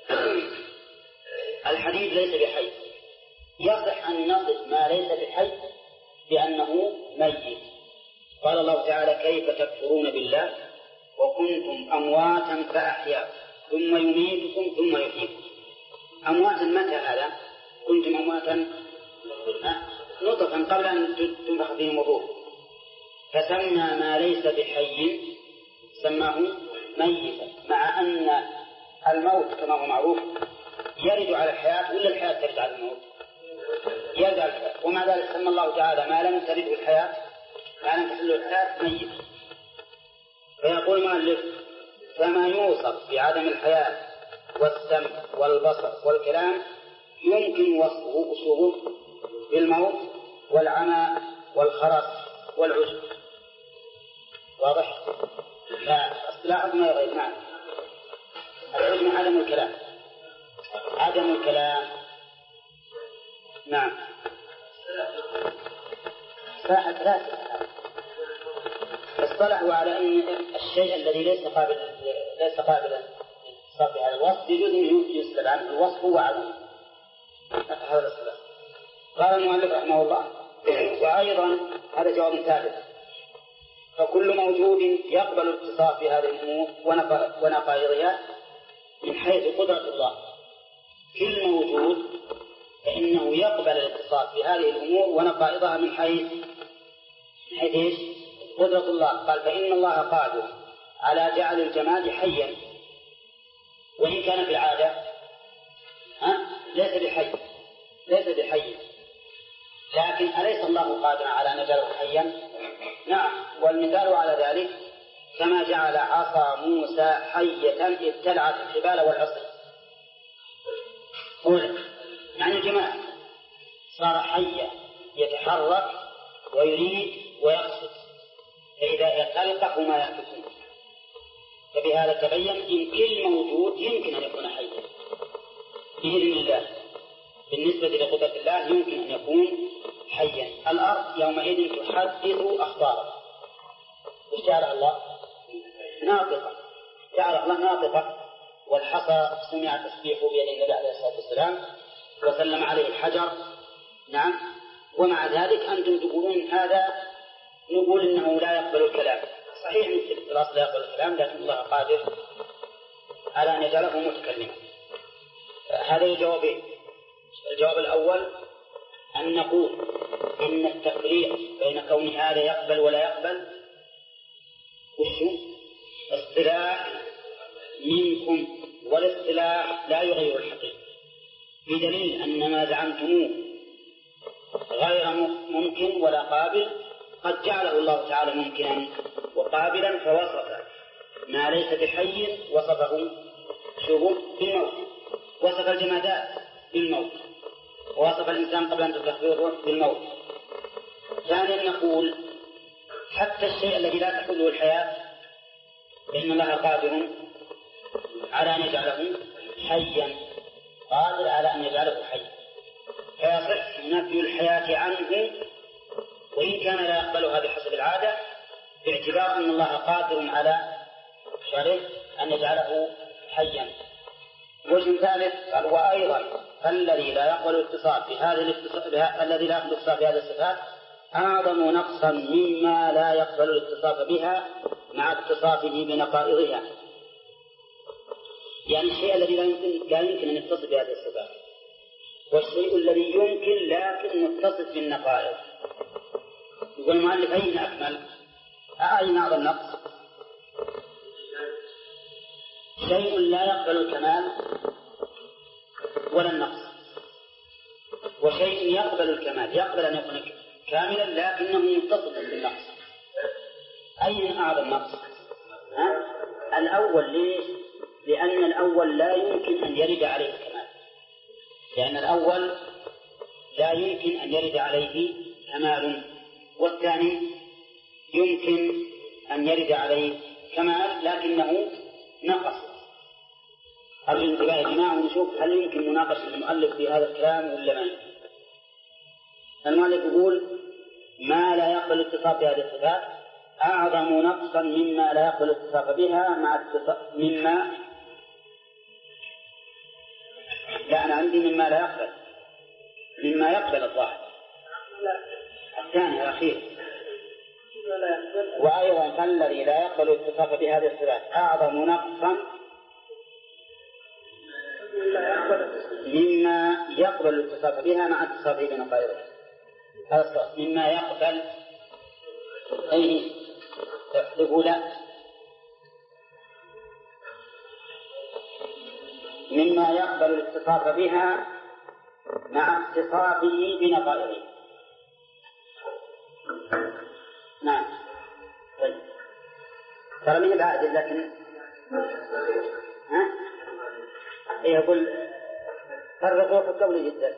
الحديد ليس بحي. يصح أن نصف ما ليس بحي بأنه ميت. قال الله تعالى كيف تكفرون بالله وكنتم أمواتا فأحياكم ثم يميتكم ثم يحييكم. أمواتا متى هذا؟ كنتم أمواتا نطفا قبل أن تنفخ فيهم الروح، فسمى ما ليس بحي سماه ميتا، مع أن الموت كما هو معروف يرد على الحياة ولا الحياة ترد على الموت؟ يرد على الحياة، ومع ذلك سمى الله تعالى ما لم ترده الحياة ما لم تحله الحياة ميت. فيقول المؤلف فما يوصف بعدم الحياة والسمع والبصر والكلام يمكن وصفه وصفه بالموت والعمى والخرس والعجب. واضح؟ فاصطلاحهم ما يغير معنى. العجب عدم الكلام، عدم الكلام. نعم. ساحة ثلاثة اصطلحوا على أن الشيء الذي ليس قابل ليس قابلا للصرف على الوصف يجوز أن يسلب عنه الوصف وعدم. هذا الاصطلاح. قال المؤلف رحمه الله وأيضا هذا جواب ثالث فكل موجود يقبل الاتصاف بهذه الأمور ونقائضها من حيث قدرة الله. كل موجود فإنه يقبل الاتصاف بهذه الأمور ونقائضها من حيث من حيث إيش؟ قدرة الله. قال فإن الله قادر على جعل الجماد حيا وإن كان في العادة ها ليس بحي ليس بحي لكن أليس الله قادرا على أن يجعله حيا؟ نعم. والمثال على ذلك كما جعل عصا موسى حية ابتلعت الحبال والعصي. قول يعني الجماد صار حيا يتحرك ويريد ويقصد، فإذا تلقف ما يأكلون. فبهذا تبين إن كل موجود يمكن أن يكون حيا بإذن الله. بالنسبة لقدرة الله يمكن أن يكون حيا. الأرض يومئذ تحدث أخبارها. وش جعلها الله؟ ناطقة. جعلها الله ناطقة. والحصى سمع تسبيحه بيد النبي عليه الصلاة والسلام وسلم عليه الحجر. نعم. ومع ذلك أنتم تقولون هذا نقول إنه لا يقبل الكلام. صحيح مثل الأصل لا يقبل الكلام لكن الله قادر على أن يجعله متكلما. هذا الجوابين. الجواب الأول أن نقول إن التفريق بين كون هذا يقبل ولا يقبل وشو اصطلاح منكم، والاصطلاح لا يغير الحقيقة، بدليل أن ما زعمتموه غير ممكن ولا قابل قد جعله الله تعالى ممكنا وقابلا، فوصف ما ليس بحي وصفه شبه بالموت، وصف الجمادات بالموت، ووصف الإنسان قبل أن تتخذه بالموت. ثانيا نقول حتى الشيء الذي لا تحله الحياة فإن الله قادر على أن يجعله حيا، قادر على أن يجعله حيا، فيصح نفي الحياة عنه وإن كان لا يقبلها بحسب العادة، باعتبار أن الله قادر على شرعه أن يجعله حيا. وجه ثالث قال وأيضا الذي لا يقبل الاتصاف بهذه الاتصاف الذي لا يقبل الاتصاف بهذه الصفات أعظم نقصا مما لا يقبل الاتصاف بها مع اتصافه بنقائضها. يعني الشيء الذي لا يمكن لا يمكن أن يتصف بهذه الصفات والشيء الذي يمكن لكن متصف بالنقائص. يقول المؤلف أين أكمل؟ أين أعظم نقص؟ شيء لا يقبل الكمال ولا النقص، وشيء يقبل الكمال، يقبل أن يكون كاملا لكنه متصف بالنقص. أين أعظم نقص؟ ها؟ الأول. ليش؟ لأن الأول لا يمكن أن يرد عليه الكمال، لأن الأول لا يمكن أن يرد عليه كمال، والثاني يمكن أن يرد عليه كمال لكنه نقص. أرجو الانتباه يا جماعة ونشوف هل يمكن مناقشة المؤلف في هذا الكلام ولا ما يمكن. المؤلف يقول ما لا يقبل الاتصاف بهذه الصفات أعظم نقصا مما لا يقبل الاتصاف بها مع اتصاف مما لا أنا عندي مما لا يقبل مما يقبل الظاهر الثاني الأخير. وأيضا فالذي لا يقبل الاتصاف بهذه الصفات أعظم نقصا مما يقبل الاتصاف بها مع اتصافه بنقائضه. هذا مما يقبل أي تحذف لا مما يقبل الاتصاف بها مع اتصافه بنقائضه. نعم. طيب ترى من بعد لكن ها يقول فرقوا في القول جدا.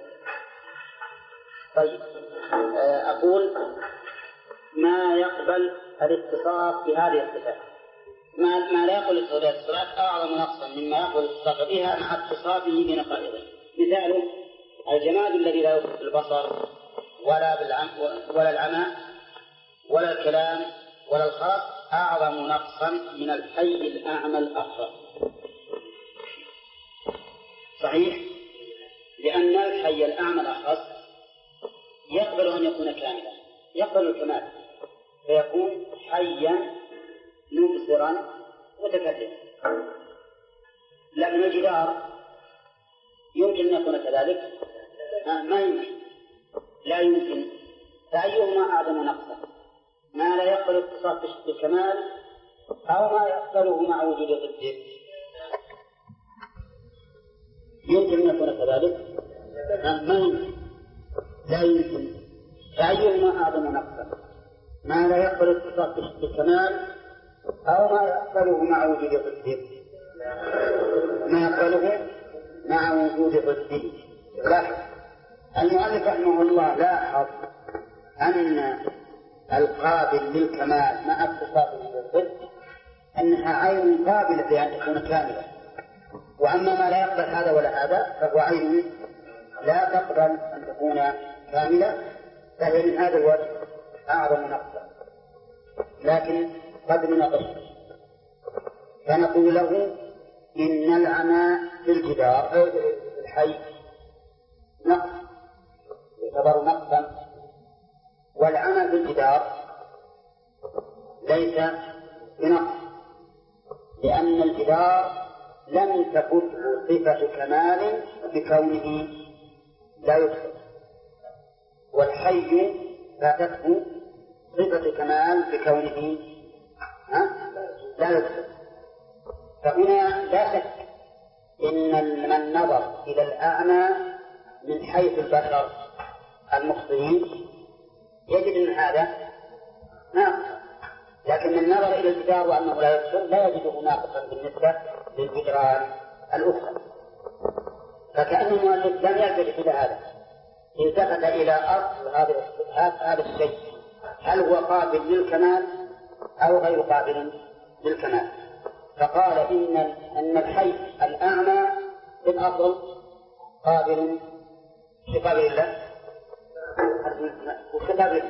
طيب أقول ما يقبل الاتصاف بهذه الصفات ما, ما لا يقبل الاتصاف بهذه الصفات أعظم نقصا مما يقبل الاتصاف بها مع اتصافه بنقائضه. مثاله الجماد الذي لا يوصف بالبصر ولا بالعم ولا العمى ولا الكلام ولا الخرق أعظم نقصا من الحي الأعمى الأخرس. صحيح؟ لأن الحي الأعمى الأخرس يقبل أن يكون كاملا، يقبل الكمال فيكون حيا مبصرا متكلما. لكن الجدار يمكن أن يكون كذلك؟ ما يمكن، لا يمكن. فأيهما أعظم نقصا؟ ما لا يقبل اتصاف بالكمال أو ما يقبله مع وجود ضده؟ يمكن أن يكون كذلك؟ ما يمكن، لا يمكن. فأيهما أعظم نقصا؟ ما لا يقبل اتصاف بالكمال أو ما يقبله مع وجود ضده؟ ما يقبله مع وجود ضده. لاحظ المؤلف رحمه الله لاحظ أن القابل للكمال مع اتصافه بالضد أنها عين قابلة لأن تكون كاملة، وأما ما لا يقبل هذا ولا هذا فهو عين لا تقبل أن تكون كاملة، فهي من هذا الوجه أعظم نقصا. لكن قد نقص فنقول له إن العمى في الجدار أو في الحي نقص يعتبر نقصا، والعمى في الجدار ليس بنقص، لأن الجدار لم تفته صفة كمال بكونه لا يدخل، والحي فاتته صفة كمال بكونه لا يدخل. فهنا لا شك إن من نظر إلى الأعمى من حيث البشر المخطئين يجد أن هذا ناقص، لكن من نظر إلى الجدار وأنه لا يدخل لا يجده ناقصا بالنسبة للجدران الأخرى. فكأن المؤلف لم يلتفت إلى هذا، التفت إلى أصل هذا الشيء، هل هو قابل للكمال أو غير قابل للكمال. فقال إن أن الحي الأعمى في الأصل قابل لقابل الله وقابل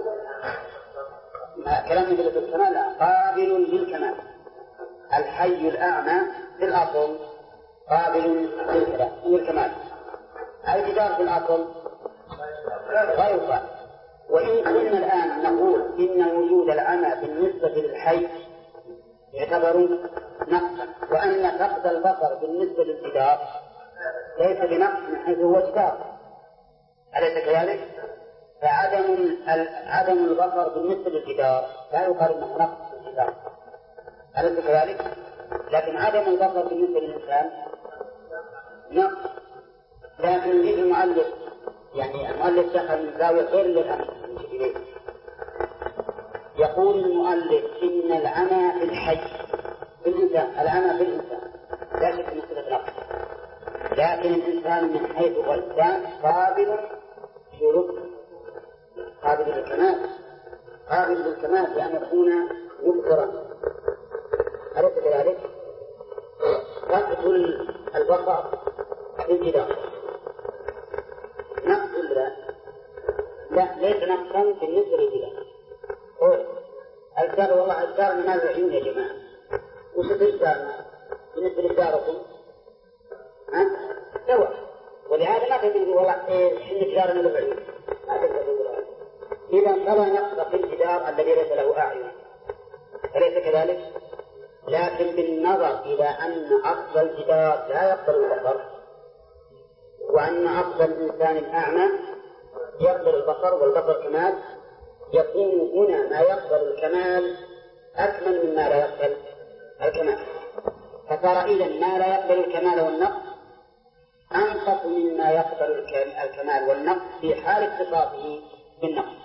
كلام يدل بالكمال قابل للكمال. الحي الأعمى في الأصل قابل للكمال. الجدار في الأصل غير قابل. وإن كنا الآن نقول إن وجود العمى بالنسبة للحي يعتبر نقصا، وأن فقد البصر بالنسبة للجدار ليس بنقص من حيث هو جدار، أليس كذلك؟ فعدم عدم البصر بالنسبة للجدار لا يقال أنه نقص في الجدار، أليس كذلك؟ لكن عدم البصر بالنسبة للإنسان نقص. لكن يجي المؤلف يعني المؤلف دخل من زاوية غير للأمر إليه. يقول المؤلف إن العمى في الحي في الإنسان، العمى في الإنسان لا شك في مسألة نقص، لكن الإنسان من حيث هو إنسان قابل شروط قابل للكمال، قابل للكمال بأن يكون مبصرا، أليس كذلك؟ تقتل البصر في الجدار نقص ولا لا؟ ليس نقصا بالنسبة للجدار. الجدار والله الجدار من هذا العيون يا جماعة، وش الجدار بالنسبة لجداركم؟ ها؟ سواء. ولهذا ما تقول والله إيه إن جدارنا له عيون، ما تقول هذا. إذا فلا نقص في الجدار الذي ليس له أعين، أليس كذلك؟ لكن بالنظر إلى أن أصل الجدار لا يقبل البصر، وأن أصل الإنسان الأعمى يقبل البصر والبصر كمال، يكون هنا ما يقبل الكمال أكمل مما لا يقبل الكمال. فصار إذن ما لا يقبل الكمال والنقص أنقص مما يقبل الكمال والنقص في حال اتصافه بالنقص.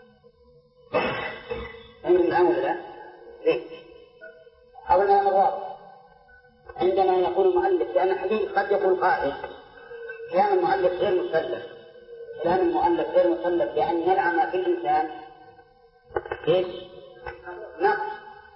عند الأمر لا ليه؟ أولا مرات عندما يقول المؤلف، لأن الحديث قد يقول قائل كلام المؤلف غير مسلم، كلام المؤلف غير مسلم لأن العمى في الإنسان إيش؟ نقص،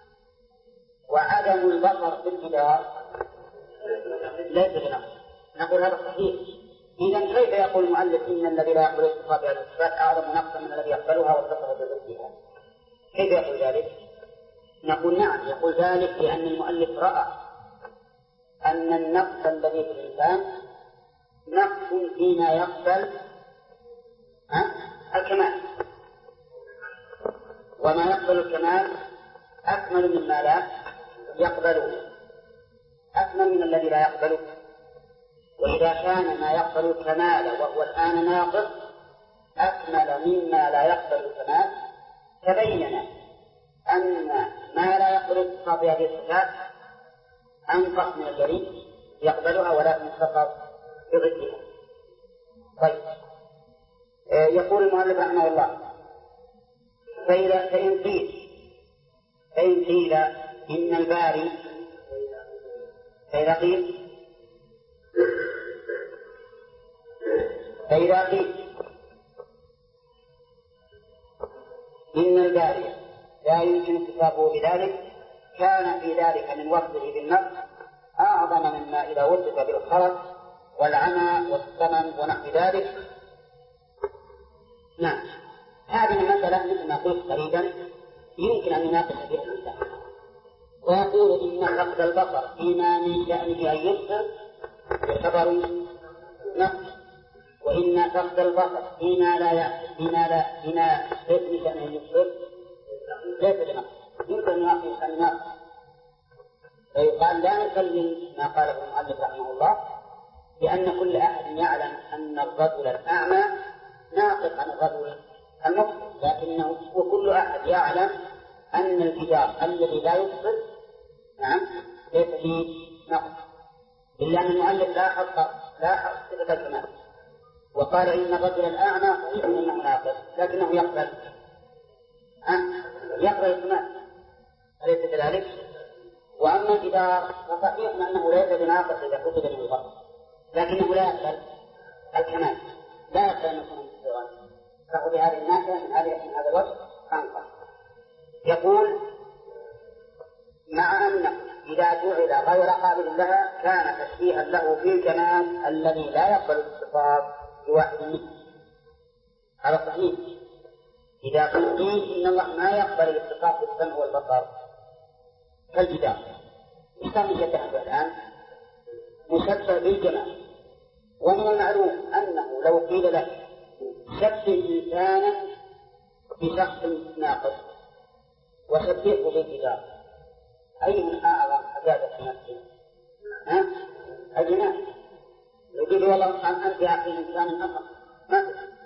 وعدم البصر في الجدار ليس بنقص. نقول هذا صحيح. إذن كيف يقول المؤلف إن الذي لا يقبل اتصاف هذه الصفات أعظم نقصا من الذي يقبلها واتصف بضدها؟ كيف يقول ذلك؟ نقول نعم، يقول ذلك لأن المؤلف رأى أن النقص الذي في الإنسان نقص فيما يقبل الكمال، وما يقبل الكمال أكمل مما لا يقبله، أكمل من الذي لا يقبله. وإذا كان ما يقبل الكمال وهو الآن ناقص أكمل مما لا يقبل الكمال، تبين أن ما لا يقبل اتصاف بهذه الصفات أنقص من الذي يقبلها ولكن اتصاف بضدها. طيب، يقول المؤلف رحمه الله فإذا فإن قيل فإن قيل إن الباري فإذا قيل فإذا قيل إن الباري لا يمكن اتصافه بذلك كان في ذلك من وصفه بالنقص أعظم مما إذا وصف بالخرس والعمى والسمن ونحو ذلك. نعم، هذه المسألة مثل ما قلت قريبا يمكن أن يناقش بها الإنسان، ويقول إن فقد البصر فيما من شأنه أن يبصر يعتبر نقص، وإن فقد البصر فيما لا فيما لا فيما ليس من شأنه أن يبصر ليس بنقص، يمكن أن يناقش النقص. فيقال لا نسلم ما قاله المؤلف رحمه الله، لأن كل أحد يعلم أن الرجل الأعمى ناقص عن الرجل المبصر، لكنه وكل أحد يعلم أن الجدار الذي لا يبصر نعم ليس فيه نقص، إلا أن المؤلف لا حق لا حق صفة الكمال، وقال إن الرجل الأعمى صحيح أنه ناقص لكنه يقبل أه؟ يقبل الكمال، أليس كذلك؟ وأما الجدار فصحيح أنه ليس بناقص إذا كتب من البصر، لكنه لا يقبل الكمال، لا يقبل أن يكون مستوى، فهو بهذه الناحية من هذه من هذا الوجه أنقص. يقول مع أنه إذا جعل غير قابل لها كان تشبيها له في الكمال الذي لا يقبل الاتصاف بواحد منه. هذا صحيح. إذا قيل إن الله ما يقبل الاتصاف بالسمع والبصر كالجدار، إيش يشبه الآن؟ مشبه بالجمال. ومن المعلوم أنه لو قيل له شبه إنسانا بشخص ناقص وشبهه بالجدار أيهما أعظم عذابا في نفسه؟ ها؟ الجنان. يقول والله أنت يا أخي إنسان أخر ما تفهم،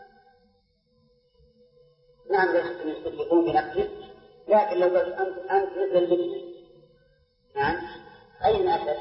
نعم يكون بنفسه، لكن لو قلت أنت أنت مثل البنت، نعم أين أشد؟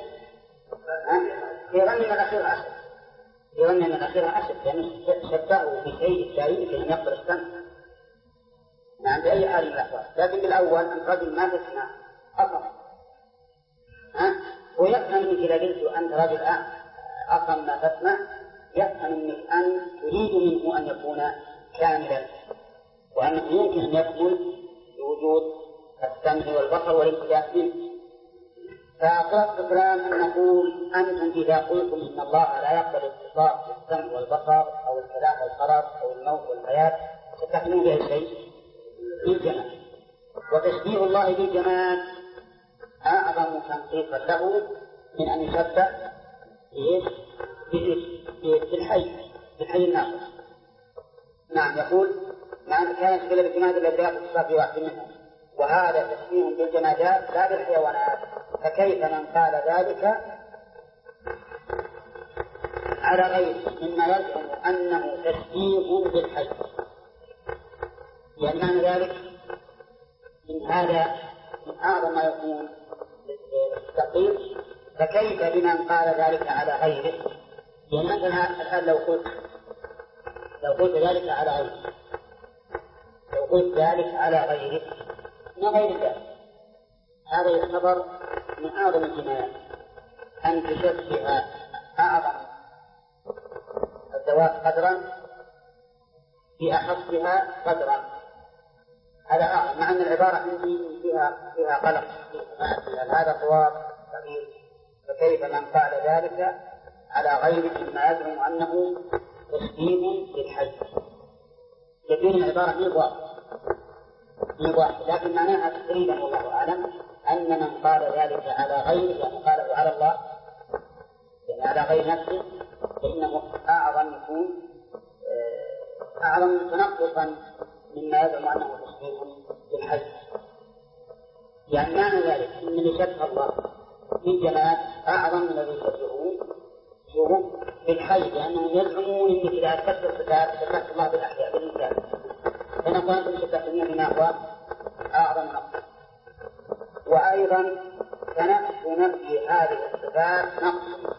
يظن الأخير أشد، يظن أن الأخير أشد لأنه شبهه بشيء لا يمكن أن يقبل السمع، نعم بأي حال من الأحوال. لكن بالأول أنت رجل ما تسمع أصلا، ها ويفهم منك إذا قلت أنت رجل أصلا ما تسمع، يفهم منك أن تريد منه أن يكون كاملا، وأنه يمكن أن يكمل بوجود السمع والبصر والانتباه منه. فأقرأت الكلام أن نقول أنتم إذا قلتم إن الله لا يقبل اتصاف بالسمع والبصر أو الكلام والقرار أو الموت والحياة ستحملون به شيء بالجمال، وتشبيه الله بالجمال أعظم تنقيصا له من أن يشبه بالحي بالحي الناقص. نعم يقول مع أن كانت تشبه بالجماد الذي لا تصاب في واحد منهم، وهذا تشبيه بالجمادات لا بالحيوانات، فكيف من قال ذلك على غيره مما يزعم أنه تشبيه بالحي؟ يعني معنى ذلك من هذا من أعظم ما يكون التقييد، فكيف بمن قال ذلك على غيره؟ يعني مثلا الآن لو قلت لو قلت ذلك على غيره لو قلت ذلك على غيره ما غير ذلك، هذا يعتبر من أعظم الجنايات أن تشبه أعظم الذوات قدرا بأخصها قدرا، هذا أعظم، مع أن العبارة عندي فيها فيها قلق هذا صواب صغير. فكيف من قال ذلك على غيره مما يزعم أنه تشبيه للحي؟ تبين العبارة من واحد من واحد، لكن معناها تقريبا والله أعلم أن من قال ذلك على غيره يعني قاله على الله يعني على غير نفسه فإنه أعظم يكون أعظم تنقصا مما يزعم أنه تشبيه بالحي. يعني معنى ذلك أن اللي شبه الله بالجمال أعظم من الذي يشبهه بالحي، لأنهم يزعمون أنك إذا أثبت الصفات شبهت الله بالأحياء بالإنسان، فنقول أنتم شبهتموه بما هو أعظم نقص. وأيضا فنفس نفي هذه الصفات نقص،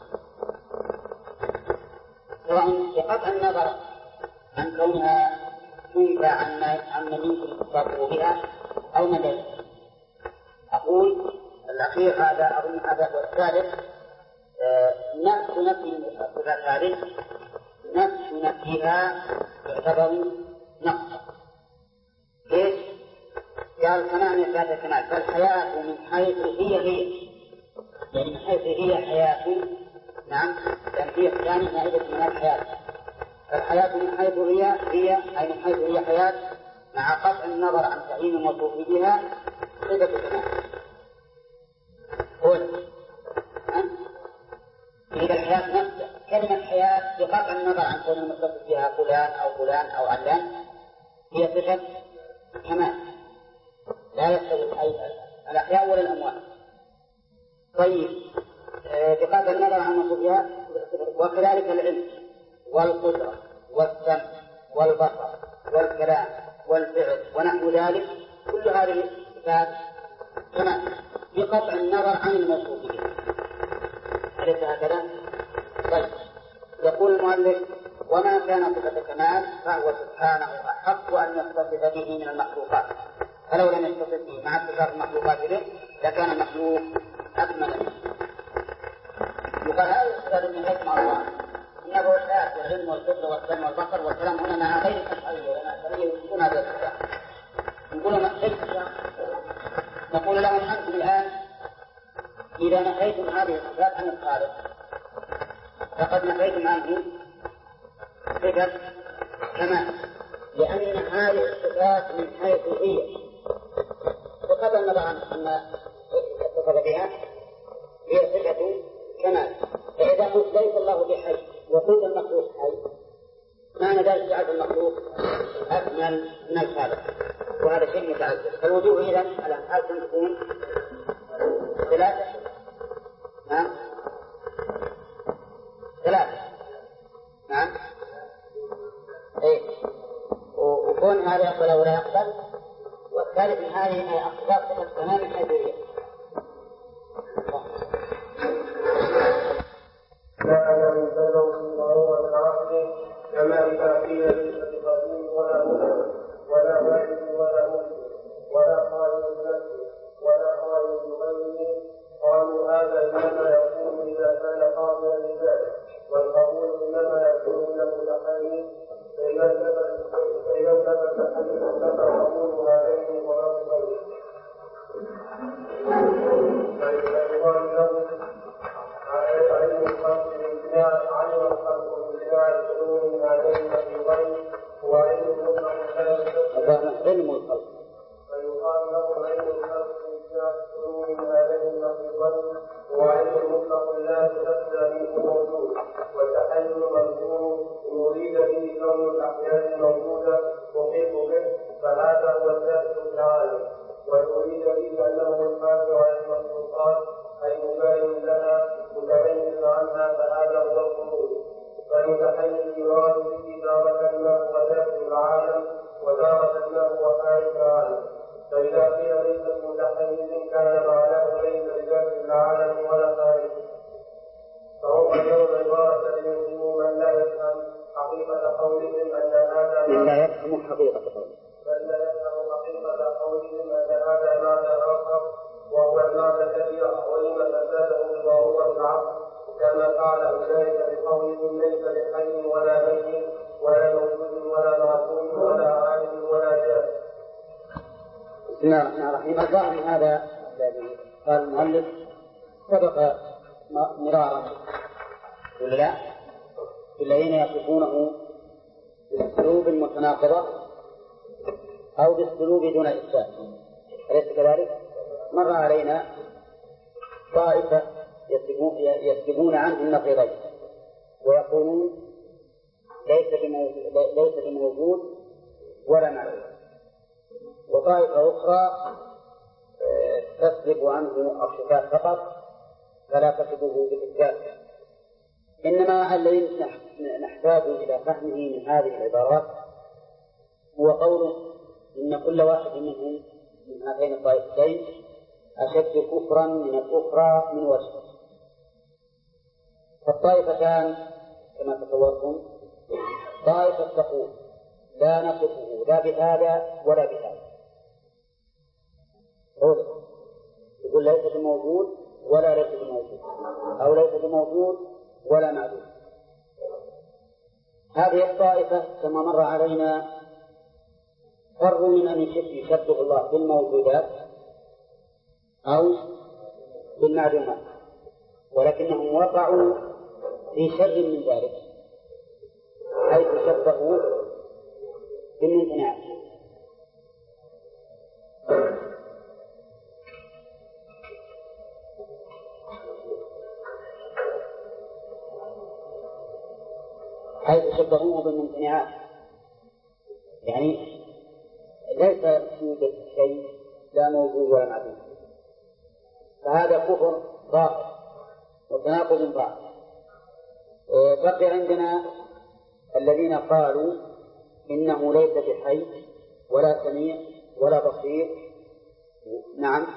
سواء بقطع النظر عن كونها تنفى عن يمكن اتصافه بها أو مدى. أقول الأخير هذا أظن هذا والثالث نفس نفي الصفات هذه نفس نفيها يعتبر نقصا. ليش؟ قال كمان يثبت الكمال، فالحياة من حيث هي هي يعني من حيث هي حياة، نعم تنبيه ثاني نائبة من الحياة، فالحياة من حيث هي هي أي من حيث هي حياة مع قطع النظر عن تعيين الموصوف بها صفة الكمال. قل إذا الحياة نفسها كلمة حياة بقطع النظر عن كون المتصف بها فلان أو فلان أو علان هي صفة كمال، لا يستوي الأحياء ولا الأموات. طيب بقطع النظر عن الموصوف بها، وكذلك العلم والقدرة والسمع والبصر والكلام والفعل ونحو ذلك، كل هذه الصفات كمال بقطع النظر عن الموصوف به، أليس هكذا؟ طيب يقول المؤلف وما كان صفة كمال فهو سبحانه أحق أن يتصف به من المخلوقات، فلو لم يتصف به مع اتصاف المخلوقات به لكان المخلوق أكمل منه. يقال هذا الصفات من حيث مع الله إنه الحياة والعلم والقدرة والسمع والبصر والكلام هنا مع غير الأشعرية ولا الأشعرية يثبتون هذه الصفات. نقول لهم نقول لهم أنتم الآن إذا نفيتم هذه الصفات عن الخالق فقد نفيتم عنه صفة كمال، لأن هذه الصفات من حيث هي بقطع النظر عما اتصف بها هي صفة كمال. فإذا قلت ليس الله بحي وقلت المخلوق حي معنى ذلك جعل المخلوق أكمل من الخالق، وهذا شيء متعذر. فالوجوه إذا الأمثال تكون ثلاثة، نعم ثلاثة، نعم إيه، وكونها هذا يقبل أو لا يقبل. والثالث من هذه أقسام التمام الحيثية. لا من بلغ في ضرورة العقل كما بتعقيد صفة قديم ولا مدر ولا والد ولا مدر ولا خالد بنفسه ولا خالد بغيره. قالوا هذا إنما يكون إذا كان قابلا لذلك، والقبول إنما يكون له تحريم، فإذا ثبت تحريم فقبول هذين ورد غيره. فيقال له علم الخلق بالابتداع علم الخلق بالابتداع العلوم من هذين في غير وعلم مطلق لا علم الخلق. فيقال له علم الخلق بالابتداع العلوم من هذين في غير وعلم مطلق لا تستثنى منه موجود، والتحلل مذكور يريد به كون الاحيان موجوده تحيط به، فهذا هو الثابت في العالم، ويريد به انه القادر على المخلوقات أي مباين لها متميز عنها، فهذا هو الخروج. فالمتحيز يراد به تارة ما هو داخل العالم وتارة ما هو خارج العالم. فإذا قيل ليس المتحيز كان معناه ليس بداخل العالم ولا خارجه، فهو اليوم عبارة ليوهم من لا يفهم حقيقة قولهم أن هذا من لا يفهم حقيقة قولهم بل لا يفهم حقيقة قولهم أن هذا معنى آخر وهو المعنى كبيرة ولما فساده بضرورة العقل، كما قال أولئك بقولهم ليس بحي ولا ميت ولا موجود ولا معقول ولا عالم ولا جاهل. بسم الله الرحمن الرحيم. الظاهر من هذا الذي قال المؤلف سبق مرارا ولا لا؟ الذين يصفونه بالاسلوب المتناقضة أو بالاسلوب دون إثبات، أليس كذلك؟ مر علينا طائفة يسلبون عنه النقيضين ويقولون ليس بموجود ولا معلوم، وطائفة أخرى تسلب عنه الصفات فقط فلا تصفه بالإثبات. إنما الذي نحتاج إلى فهمه من هذه العبارات هو قوله إن كل واحد منهم من هاتين الطائفتين أشد كفرا من الأخرى من وجه. فالطائفتان كما تصورتم طائفة تقول لا نصفه لا بهذا ولا بهذا، يقول ليس بموجود ولا ليس بموجود أو ليس بموجود ولا معدوم. هذه الطائفة كما مر علينا فروا من أن يشبه الله بالموجودات أو بالمعلومات، ولكنهم وقعوا في شر من ذلك حيث شبهوا بالممتنعات. حيث شبهوه بالممتنعات، يعني ليس يوجد شيء لا موجود ولا معدوم، فهذا كفر ظاهر وتناقض ظاهر. بقي عندنا الذين قالوا إنه ليس بحي ولا سميع ولا بصير، نعم،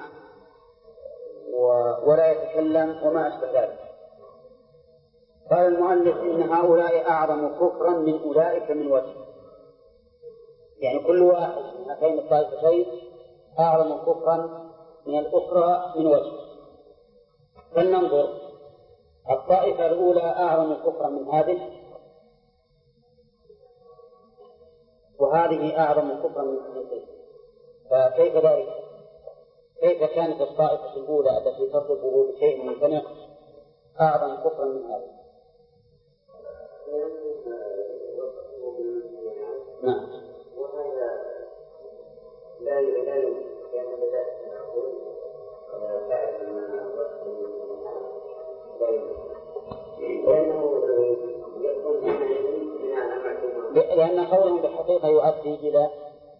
ولا يتكلم وما أشبه ذلك. قال المؤلف إن هؤلاء أعظم كفرا من أولئك من وجه، يعني كل واحد من هاتين الطائفتين أعظم كفرا من الأخرى من وجه. فلننظر الطائفة الأولى أعظم كفرا من هذه، وهذه أعظم كفرا من هذه، فكيف ذلك؟ كيف كانت الطائفة الأولى التي تصفه بشيء ممتنع أعظم كفرا من هذه؟ نعم. وهذا لا يعلم بأن ذلك معقول ولا تعلم ما وصفه لا لأنه يكون بناء معلومة، لأن قوله بالحقيقة يؤدي إلى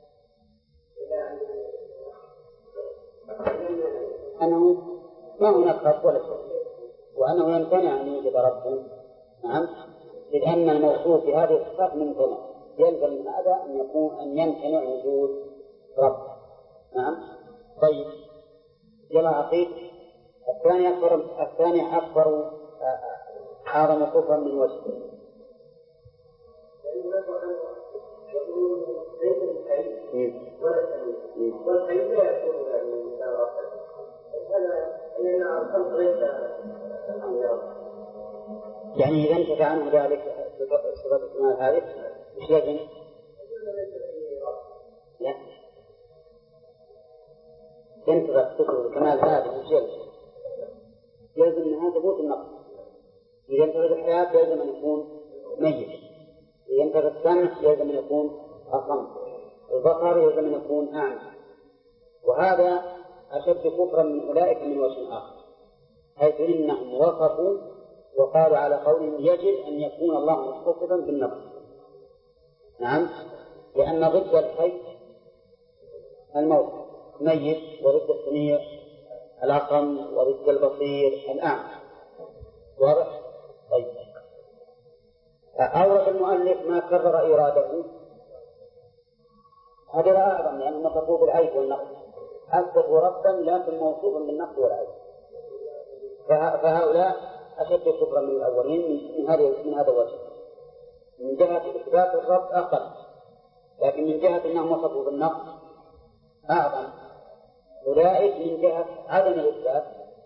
أنه ما هناك رب ولا شيء، وأنه يمتنع أن يوجد رب. نعم، لأن الموصوف بهذه الصفات ممتنع يلزم من هذا أن يكون أن يمتنع وجود رب. نعم. طيب جمع عقيد. الثاني أكبر الثاني أكبر أعظم كفرا من وجه. والحي لا يكون من هذا لأن الخلق ليس يعني إذا انتفع عنه ذلك صفة الكمال هذه مش لازم؟ لا ينتفع صفة الكمال هذه مش لازم لازم أنها ثبوت النقص. إذا انتفع الحياة لازم أن يكون ميت. إذا انتفع السمع لازم أن يكون أصم. البصر لازم أن يكون أعمى. وهذا أشد كفرا من أولئك من وجه آخر، حيث إنهم وصفوا وقالوا على قولهم يجب أن يكون الله متصفا بالنقص. نعم. لأن ضد الحي الموت ميت، وضد السميع الأصم، وضد البصير الأعمى. واضح؟ طيب. أورد المؤلف ما كرر إراده هذا لا أعظم، لأنه مصفوه بالعيب والنقص. أثبتوا ربا لكن موصوفا بالنقص والعيب، فهؤلاء أشد كفرا من الأولين من هذا من هذا الوجه. من جهة إثبات الرب أقل، لكن من جهة أنهم وصفوا بالنقص أعظم. أولئك من جهة عدم الإثبات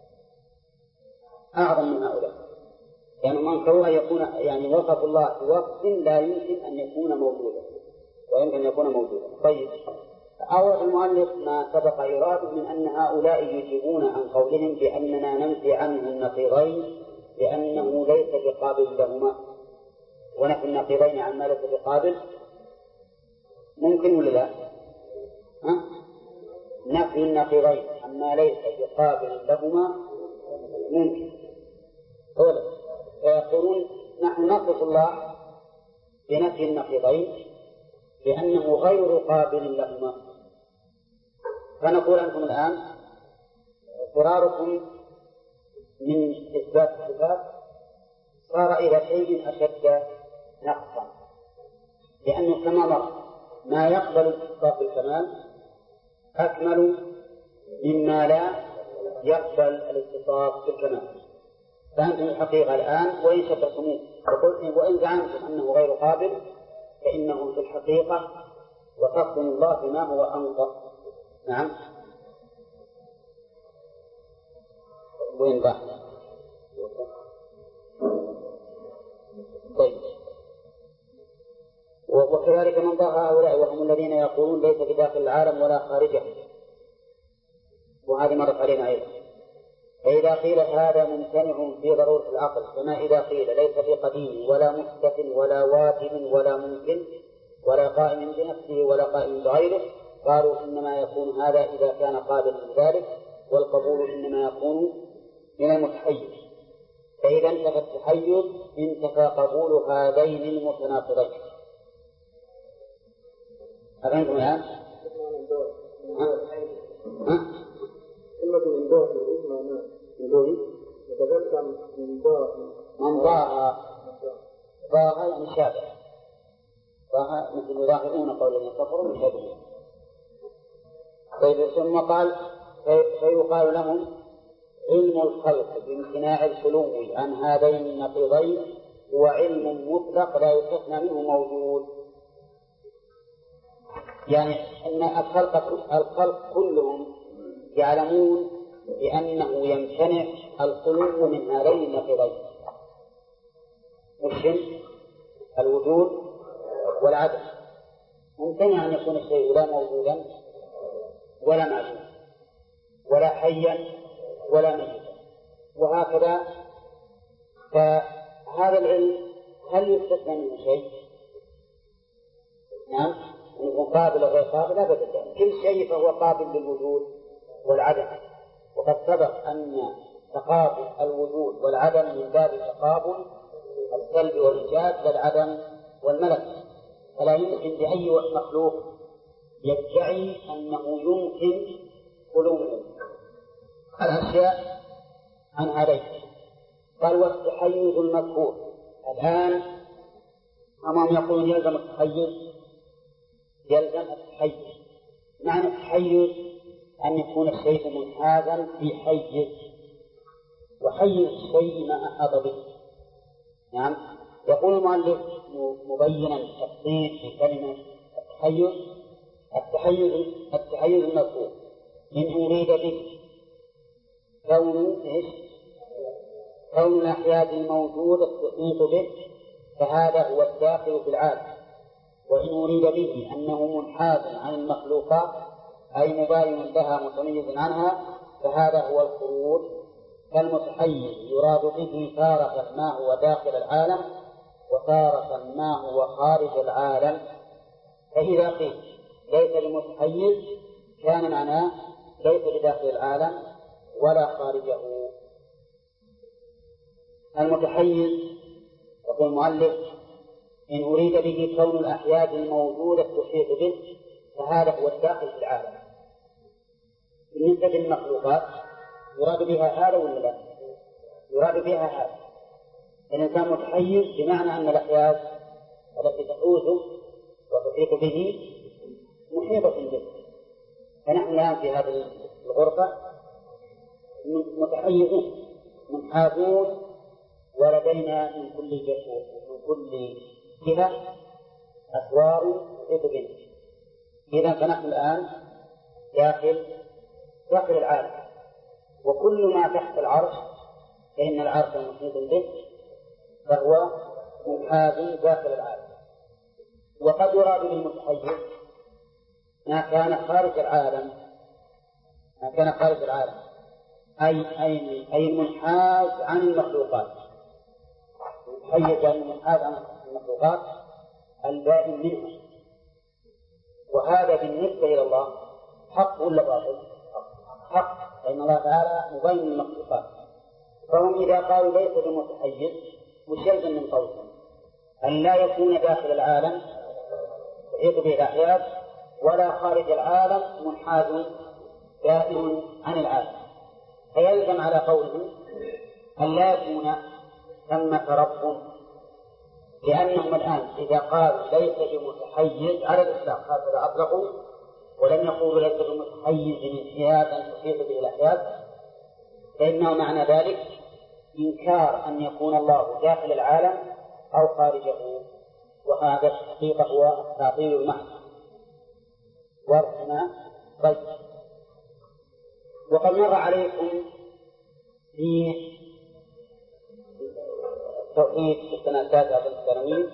أعظم من هؤلاء، لأنهم يعني أنكروا أن يكون يعني وصف الله بوصف لا يمكن أن يكون موجودا ويمكن أن يكون موجودا. طيب. أورد المؤلف ما سبق إراده من أن هؤلاء يجيبون عن قولهم بأننا ننفي عنه النقيضين لأنه ليس بقابل لهما. ونفي النقيضين عما ليس بقابل ممكن ولا لا؟ ها؟ نفي النقيضين عما ليس بقابل لهما ممكن. أولا فيقولون نحن نصف الله بنفي النقيضين لأنه غير قابل لهما. فنقول أنتم الآن فراركم من إثبات الصفات صار إلى شيء أشد نقصا، لأنه كما مر ما يقبل الاتصاف بالكمال أكمل مما لا يقبل الاتصاف بالكمال. فأنتم الحقيقة الآن وإن شبهتموه وإن زعمتم أنه غير قابل فإنه في الحقيقة وصفتم الله بما هو أنقص. نعم. وين بقى؟ طيب. وكذلك من ضاع هؤلاء وهم الذين يقولون ليس في داخل العالم ولا خارجه، وهذه مرت علينا أيضا. فإذا قيل هذا ممتنع في ضرورة العقل، كما إذا قيل ليس في قديم ولا محدث ولا واجب ولا ممكن ولا قائم بنفسه ولا قائم بغيره، قالوا إنما يكون هذا إذا كان قابلا لذلك، والقبول إنما يكون من المتحيز. فإذا انتفى التحيز انتفى قبول هذين المتناقضين. أفهمتم الآن؟ ها؟ ها؟ من دون من ضاع ضاع يعني شابه ضاع مثل يضاهئون قول الذين كفروا مشابهين. طيب. ثم قال فيقال لهم علم الخلق بامتناع الخلو عن هذين النقيضين هو علم مطلق لا يستثنى منه موجود. يعني أن الخلق الخلق كلهم يعلمون بأنه يمتنع الخلو من هذين النقيضين، والشمس الوجود والعدم. ممتنع أن يكون الشيء لا موجودا ولا معدوما ولا حيا ولا ميتا، وهكذا. فهذا العلم هل يستثنى منه شيء؟ نعم. يكون قابل وغير قابل أبدا، كل شيء فهو قابل للوجود والعدم. وقد سبق أن تقابل الوجود والعدم من باب تقابل السلب والإيجاد والعدم والملك، فلا يمكن لأي مخلوق يدعي أنه يمكن خلو الأشياء عن هذين. قال والتحيز المذكور الآن أمام يقولون يلزم التحيز، يلزم التحيز. معنى التحيز أن يكون الشيء منحازا في حيز، وحيز الشيء ما أحاط به. نعم. يقول المؤلف مبينا التفصيل في كلمة التحيز: التحيز التحيز المذكور إن أريد به كون إيش؟ كون الأحياء الموجودة تحيط به فهذا هو الداخل في العالم. وإن أريد به أنه منحاز عن المخلوقات أي مباين لها متميز عنها فهذا هو الخروج. فالمتحيز يراد به تارة ما هو داخل العالم وتارة ما هو خارج العالم. فإذا قيل ليس بمتحيز كان معناه ليس بداخل العالم ولا خارجه. المتحيز يقول المؤلف إن أريد به كون الأحياء الموجودة تحيط به فهذا هو الداخل في العالم. بالنسبة للمخلوقات يراد بها هذا ولا لا؟ يراد بها هذا. الإنسان متحيز بمعنى أن الأحياء التي تحوزه وتحيط به محيطة به. فنحن الآن في هذه الغرفة متحيزون منحازون ولدينا من كل جهة من كل جهة أسوار تحيط بنا. إذا فنحن الآن داخل داخل العالم، وكل ما تحت العرش فإن العرش محيط به فهو منحاز داخل العالم. وقد يراد بالمتحيز ما كان خارج العالم ما كان خارج العالم أي أي أي المنحاز عن المخلوقات، المتحيز عن المنحاز عن المخلوقات البائن منها. وهذا بالنسبة إلى الله حق ولا باطل؟ حق، لأن الله تعالى مبين المخلوقات. فهم إذا قالوا ليس بمتحيز مش يلزم من قولهم أن لا يكون داخل العالم يحيط به الأحياء ولا خارج العالم منحاز دائم عن العالم. فيلزم على قولهم أن لا يكون ثمة رب، لأنهم الآن إذا قالوا ليس بمتحيز على الإطلاق هكذا أطلقوا ولم يقولوا ليس بمتحيز انحيازا تحيط به الأحياء، فإنه معنى ذلك إنكار أن يكون الله داخل العالم أو خارجه، وهذا الحقيقة هو تعطيل المعنى. واضح؟ طيب. وقد مر عليكم في التوحيد في السنة التاسعة والثانوين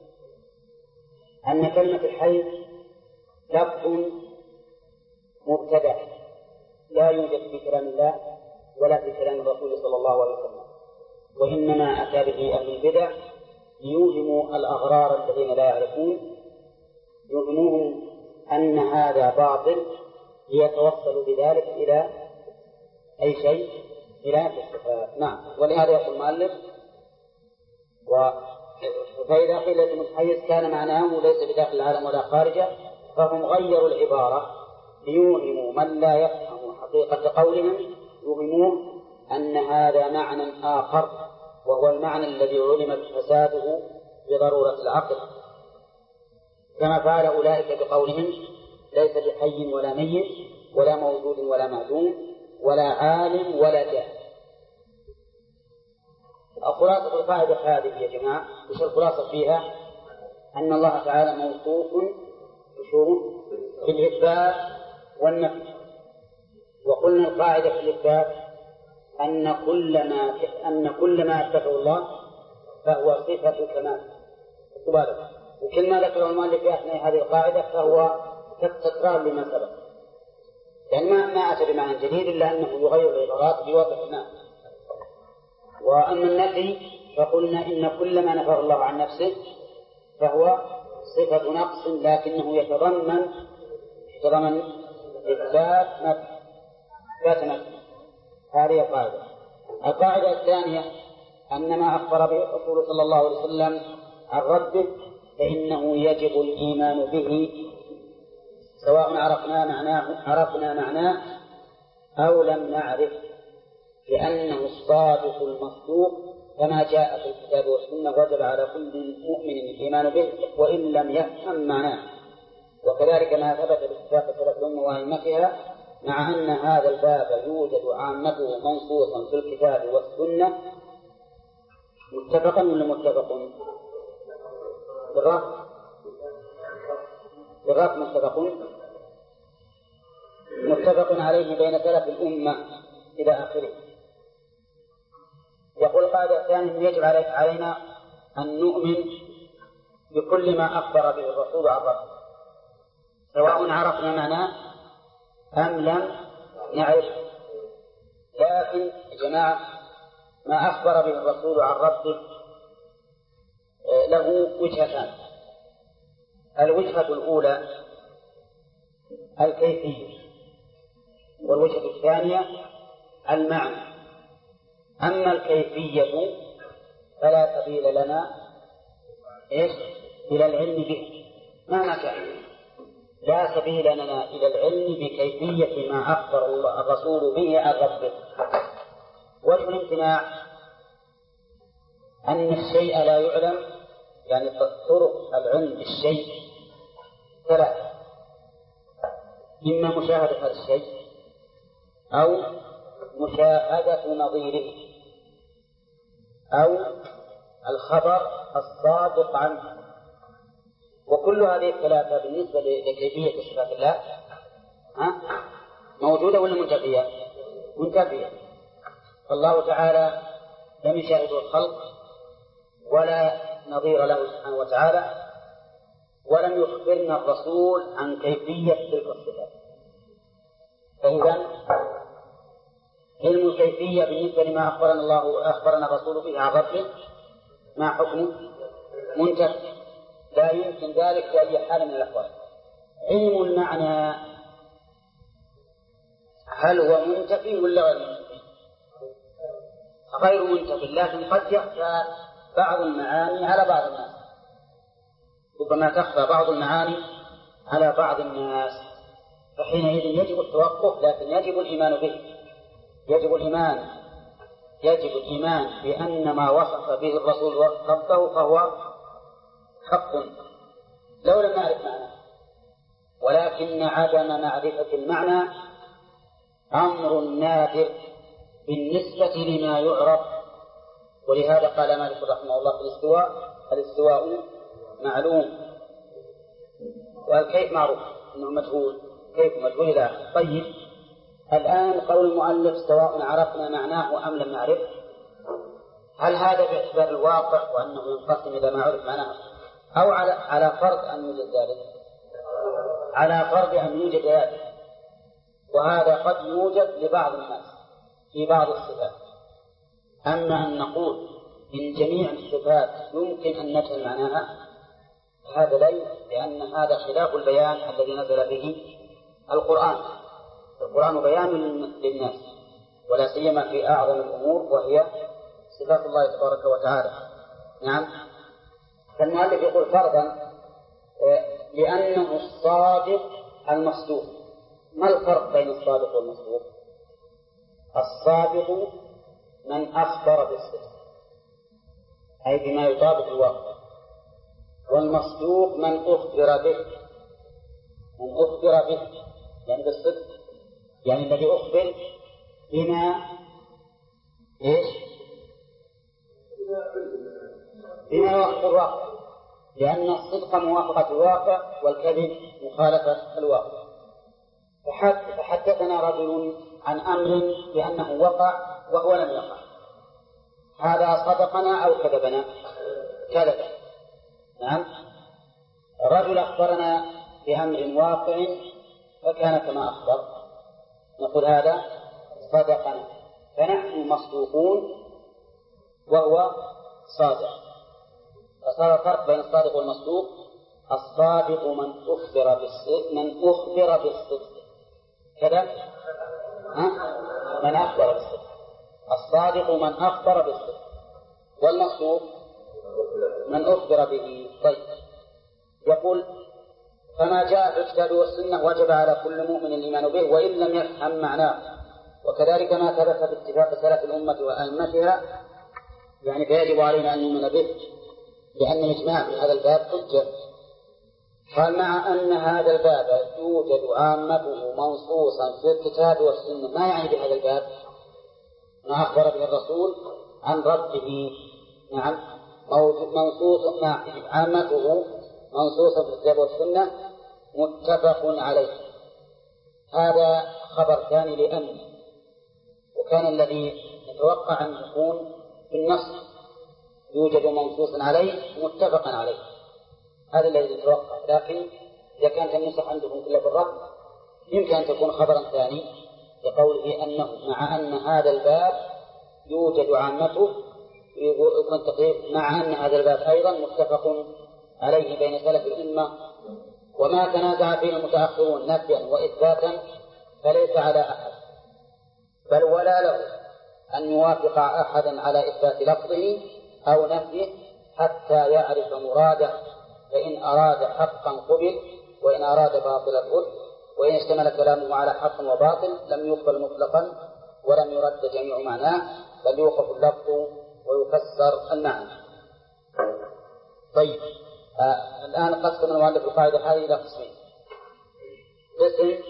أن كلمة الحيز لفظ مبتدع لا يوجد في كلام الله ولا في كلام الرسول صلى الله عليه وسلم، وإنما أتى به أهل البدع ليوهموا الأغرار الذين لا يعرفون، يوهموهم أن هذا باطل ليتوصلوا بذلك إلى أي شيء إلى الصفات. نعم. ولهذا يقول المؤلف فإذا قيل المتحيز كان معناه ليس بداخل العالم ولا خارجه، فهم غيروا العبارة ليوهموا من لا يفهم حقيقة قولهم، يوهمون أن هذا معنى آخر وهو المعنى الذي علم فساده بضرورة العقل، كما فعل أولئك بقولهم ليس بحي ولا ميت ولا موجود ولا معدوم ولا عالم ولا جاهل. الخلاصة القاعدة هذه يا جماعة وش الخلاصة فيها؟ أن الله تعالى موصوف بشروط في الإثبات والنفي. وقلنا القاعدة في الإثبات أن كل ما أن كل ما أثبته الله فهو صفة كمال. وكل ما ذكره المؤلف في أثناء هذه القاعدة فهو تكرار لما سبق، يعني ما أتى بمعنى جديد إلا أنه يغير العبارات بوضع الناس. وأما النفي فقلنا إن كل ما نفى الله عن نفسه فهو صفة نقص لكنه يتضمن يتضمن إثبات نفي إثبات نفي. هذه القاعدة. القاعدة الثانية أن ما أخبر به الرسول صلى الله عليه وسلم عن ربه فإنه يجب الإيمان به سواء عرفنا معناه عرفنا معناه أو لم نعرف، لأنه الصادق المصدوق كما جاء في الكتاب والسنة وجب على كل مؤمن الإيمان به وإن لم يفهم معناه، وكذلك ما ثبت باتفاق سلف الأمة وأئمتها، مع أن هذا الباب يوجد عامته منصوصا في الكتاب والسنة. متفقا ولا متفق؟ بالرأي بالرأي متفق متفق عليه بين سلف الأمة إلى آخره. يقول قاعدة ثانية: يجب علينا أن نؤمن بكل ما أخبر به الرسول عن ربه، سواء عرفنا معناه أم لم نعرف. لكن يا جماعة ما أخبر به الرسول عن ربه له وجهتان: الوجهة الأولى الكيفية، والوجهة الثانية المعنى. أما الكيفية فلا سبيل لنا إيش إلى العلم به مهما كان، لا سبيل لنا إلى العلم بكيفية ما أخبر الرسول به عن ربه. وجه الامتناع أن الشيء لا يعلم، يعني طرق العلم بالشيء ثلاث: إما مشاهدة هذا الشيء، أو مشاهدة نظيره، أو الخبر الصادق عنه. وكل هذه الثلاثة بالنسبة لكيفية صفات الله ها موجودة ولا منتفية؟ منتفية. الله تعالى لم يشاهده الخلق ولا نظير له سبحانه وتعالى، ولم يخبرنا الرسول عن كيفية تلك الصفات. فإذا علم الكيفية بالنسبة لما أخبرنا الله أخبرنا الرسول به عن ربه ما حكمه؟ منتفي، لا يمكن ذلك بأي حال من الأحوال. علم المعنى هل هو منتفي ولا غير منتفي؟ غير منتفي، لكن قد يخفى بعض المعاني على بعض الناس، ربما تخفى بعض المعاني على بعض الناس، فحينئذ يجب التوقف، لكن يجب الإيمان به. يجب الإيمان يجب الإيمان بأن ما وصف به الرسول ربه فهو حق لو لم نعرف معناه، ولكن عدم معرفة المعنى أمر نادر بالنسبة لما يعرف. ولهذا قال مالك رحمه الله في الاستواء: الاستواء معلوم، والكيف معروف أنه مجهول، كيف مجهول إلى آخره. طيب، الآن قول المؤلف سواء عرفنا معناه أم لم نعرف، هل هذا باعتبار الواقع وأنه ينقسم إلى ما عرف معناه، أو على على فرض أن يوجد ذلك؟ على فرض أن يوجد ذلك، وهذا قد يوجد لبعض الناس في بعض الصفات. أما أن نقول إن جميع الصفات يمكن أن نجهل معناها هذا لا يمكن، لأن هذا خلاف البيان الذي نزل به القرآن. القرآن بيان للناس، ولا سيما في أعظم الأمور وهي صفات الله تبارك وتعالى. نعم. فالمؤلف يقول فرضا لأنه الصادق المصدوق. ما الفرق بين الصادق والمصدوق؟ الصادق من أخبر بالصدق أي بما يطابق الواقع، والمصدوق من أخبر به من أخبر به يعني بالصدق، يعني الذي أخبر بما إيش؟ بما يوافق الواقع، لأن الصدق موافقة الواقع والكذب مخالفة الواقع. فحدثنا رجل عن أمر بأنه وقع وهو لم يقع، هذا صدقنا أو كذبنا؟ كذب. نعم. الرجل أخبرنا بأمر واقع فكان كما أخبر، نقول هذا صدقنا، فنحن مصدوقون وهو صادق. فصار الفرق بين الصادق والمصدوق: الصادق من أخبر بالصدق من أخبر بالصدق كذا ها؟ من أخبر بالصدق. الصادق من أخبر بالصدق، والمصدوق من أخبر به. طيب، يقول: فما جاء في الكتاب والسنة وجب على كل مؤمن الإيمان به وإن لم يفهم معناه، وكذلك ما ثبت باتفاق سلف الأمة وأئمتها، يعني فيجب علينا أن نؤمن به لأن الإجماع في هذا الباب حجة. قال مع أن هذا الباب يوجد عامته منصوصا في الكتاب والسنة. ما يعني بهذا الباب؟ ما أخبر به الرسول عن ربه. نعم منصوص مع عامته منصوصا في الكتاب والسنة متفق عليه. هذا خبر ثاني لأن وكان الذي نتوقع أن يكون في النص يوجد منصوصا عليه متفقا عليه، هذا الذي نتوقع. لكن إذا كانت النسخ عندهم كلها بالرقم يمكن أن تكون خبرا ثاني لقوله أنه مع أن هذا الباب يوجد عامته يكون تقريب مع أن هذا الباب أيضا متفق عليه بين سلف الأمة. وما تنازع فيه المتأخرون نفيا وإثباتا فليس على أحد بل ولا له أن يوافق أحدا على إثبات لفظه أو نفيه حتى يعرف مراده، فإن أراد حقا قبل وإن أراد باطلا رد، وإن اشتمل كلامه على حق وباطل لم يقبل مطلقا ولم يرد جميع معناه بل يوقف اللفظ ويفسر المعنى. طيب آه الآن قسم المؤلف القاعدة هذه إلى قسمين. قسم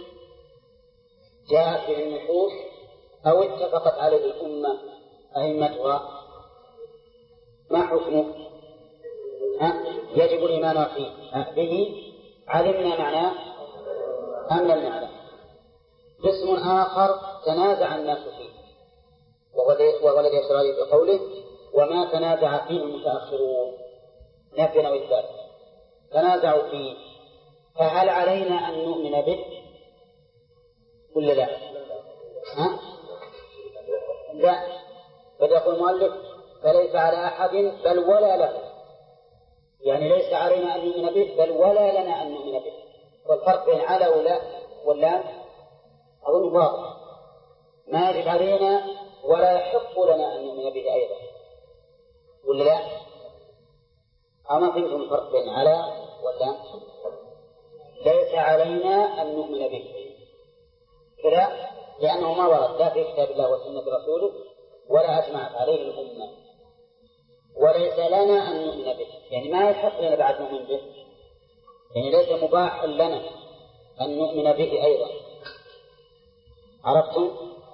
جاءت به النصوص أو اتفقت عليه الأمة أئمتها، ما حكمه؟ ها؟ يجب الإيمان فيه به علمنا معناه أم لم نعلم. قسم آخر تنازع الناس فيه وهو الذي يشرع عليه بقوله وما تنازع فيه المتأخرون نفيا أو إثباتا تنازعوا فيه، فهل علينا أن نؤمن به ولا لا؟ ها؟ لا، بل يقول المؤلف فليس على أحد بل ولا له، يعني ليس علينا أن نؤمن به بل ولا لنا أن نؤمن به. والفرق بين على ولا ولا أظن واضح. ما يجب علينا ولا يحق لنا أن نؤمن به أيضا ولا لا؟ أما فهمتم الفرق بين على ولا؟ ليس علينا أن نؤمن به كذا لأنه ما ورد لا في كتاب الله وسنة رسوله ولا أجمعت عليه الأمة، وليس لنا أن نؤمن به يعني ما يحق لنا بعد نؤمن به، يعني ليس مباح لنا أن نؤمن به أيضا. عرفتم؟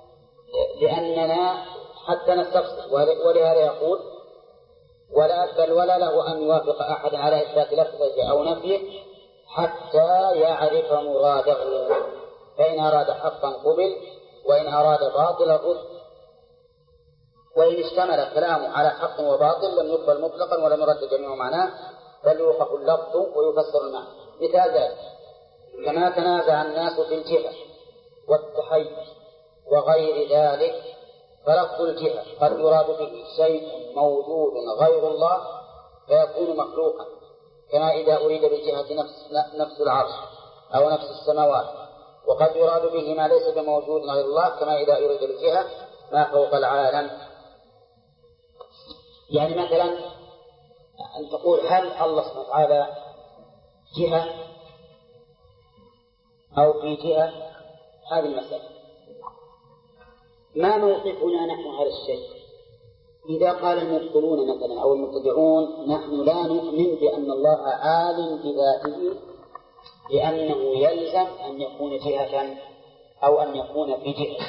لأننا حتى نستفسر، ولهذا يقول ولا بل ولا له أن يوافق أحد على إثبات لفظه أو نفيه حتى يعرف مراده، فإن أراد حقا قبل وإن أراد باطلا رد، وإن اشتمل كلامه على حق وباطل لم يقبل مطلقا ولم يرد جميع معناه بل يوقف اللفظ ويفسر المعنى. مثال ذلك كما تنازع الناس في الجهة والتحيز وغير ذلك، فلفظ الجهة قد يراد به شيء موجود غير الله فيكون مخلوقا، كما إذا أريد بالجهة نفس, نفس العرش أو نفس السماوات، وقد يراد به ما ليس بموجود غير الله كما إذا أريد بالجهة ما فوق العالم. يعني مثلا أن تقول هل الله سبحانه وتعالى جهة أو في جهة، هذه المسألة ما موقفنا نحن على الشيء؟ إذا قال المبطلون مثلا أو المبتدعون نحن لا نؤمن بأن الله عالم بذاته لأنه يلزم أن يكون جهة أو أن يكون في جهة،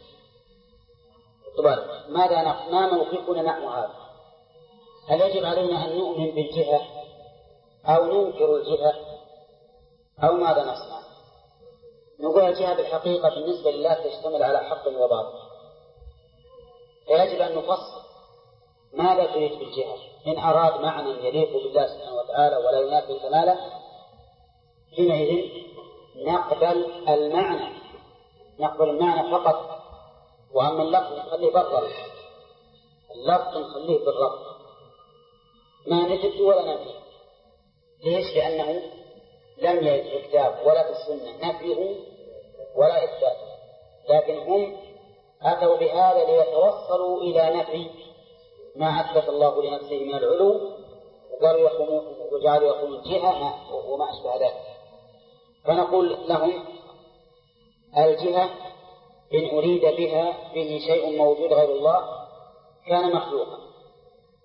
طبعا ماذا نحن ما موقفنا نحن هذا؟ هل يجب علينا أن نؤمن بالجهة أو ننكر الجهة أو ماذا نصنع؟ نقول الجهة بالحقيقة بالنسبة لله تشتمل على حق وباطل، فيجب أن نفصل ماذا تريد بالجهة. إن أراد معنى يليق بالله سبحانه وتعالى ولا ينافي كماله حينئذ نقبل المعنى نقبل المعنى فقط، وأما اللفظ نخليه بالرب، اللفظ نخليه بالرب ما نجد ولا نفي. ليش؟ لأنه لم يرد في الكتاب ولا في السنة نفيه ولا إثبات، لكن هم أتوا بهذا ليتوصلوا إلى نفي ما أثبت الله لنفسه من العلو، وقالوا يقومون وجعلوا يقومون جهة وما أشبه ذلك. فنقول لهم الجهة إن أريد بها به شيء موجود غير الله كان مخلوقا،